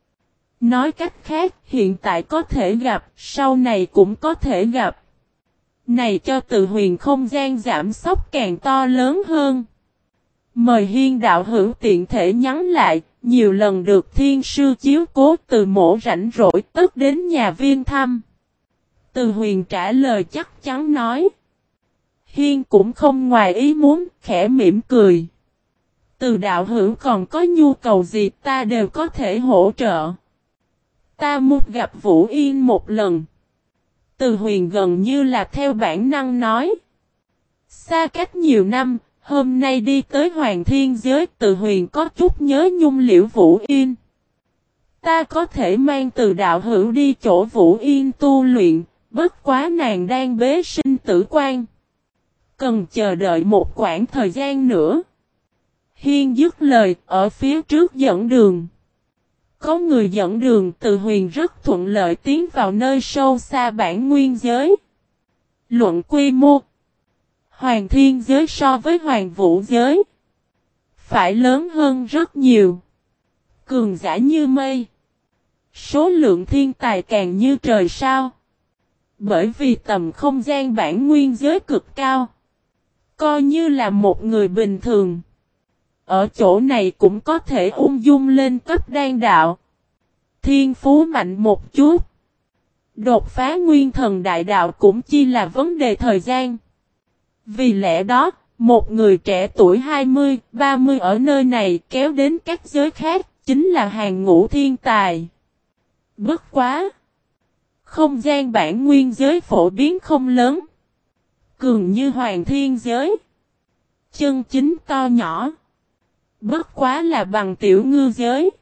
Nói cách khác, hiện tại có thể gặp, sau này cũng có thể gặp. Này cho Từ Huyền không gian giảm sóc càng to lớn hơn. Mời Hiên đạo hữu tiện thể nhắn lại, nhiều lần được Thiên Sư chiếu cố từ mổ rảnh rỗi tức đến nhà viên thăm. Từ Huyền trả lời chắc chắn nói. Hiên cũng không ngoài ý muốn, khẽ mỉm cười. Từ đạo hữu còn có nhu cầu gì ta đều có thể hỗ trợ. Ta muốn gặp Vũ Yên một lần. Từ Huyền gần như là theo bản năng nói. Xa cách nhiều năm, hôm nay đi tới Hoàng Thiên Giới, Từ Huyền có chút nhớ nhung Liễu Vũ Yên. Ta có thể mang Từ đạo hữu đi chỗ Vũ Yên tu luyện, bất quá nàng đang bế sinh tử quan. Cần chờ đợi một quãng thời gian nữa. Hiên dứt lời, ở phía trước dẫn đường. Có người dẫn đường, Từ Huyền rất thuận lợi tiến vào nơi sâu xa bản nguyên giới. Luận quy mô. Hoàng Thiên Giới so với Hoàng Vũ Giới phải lớn hơn rất nhiều. Cường giả như mây. Số lượng thiên tài càng như trời sao. Bởi vì tầm không gian bản nguyên giới cực cao. Coi như là một người bình thường. Ở chỗ này cũng có thể ung dung lên cấp đan đạo. Thiên phú mạnh một chút. Đột phá nguyên thần đại đạo cũng chỉ là vấn đề thời gian. Vì lẽ đó, một người trẻ tuổi hai mươi, ba mươi ở nơi này kéo đến các giới khác, chính là hàng ngũ thiên tài. Bất quá! Không gian bản nguyên giới phổ biến không lớn. Cường như Hoàng Thiên Giới. Chân chính to nhỏ. Bất quá là bằng tiểu ngư giới.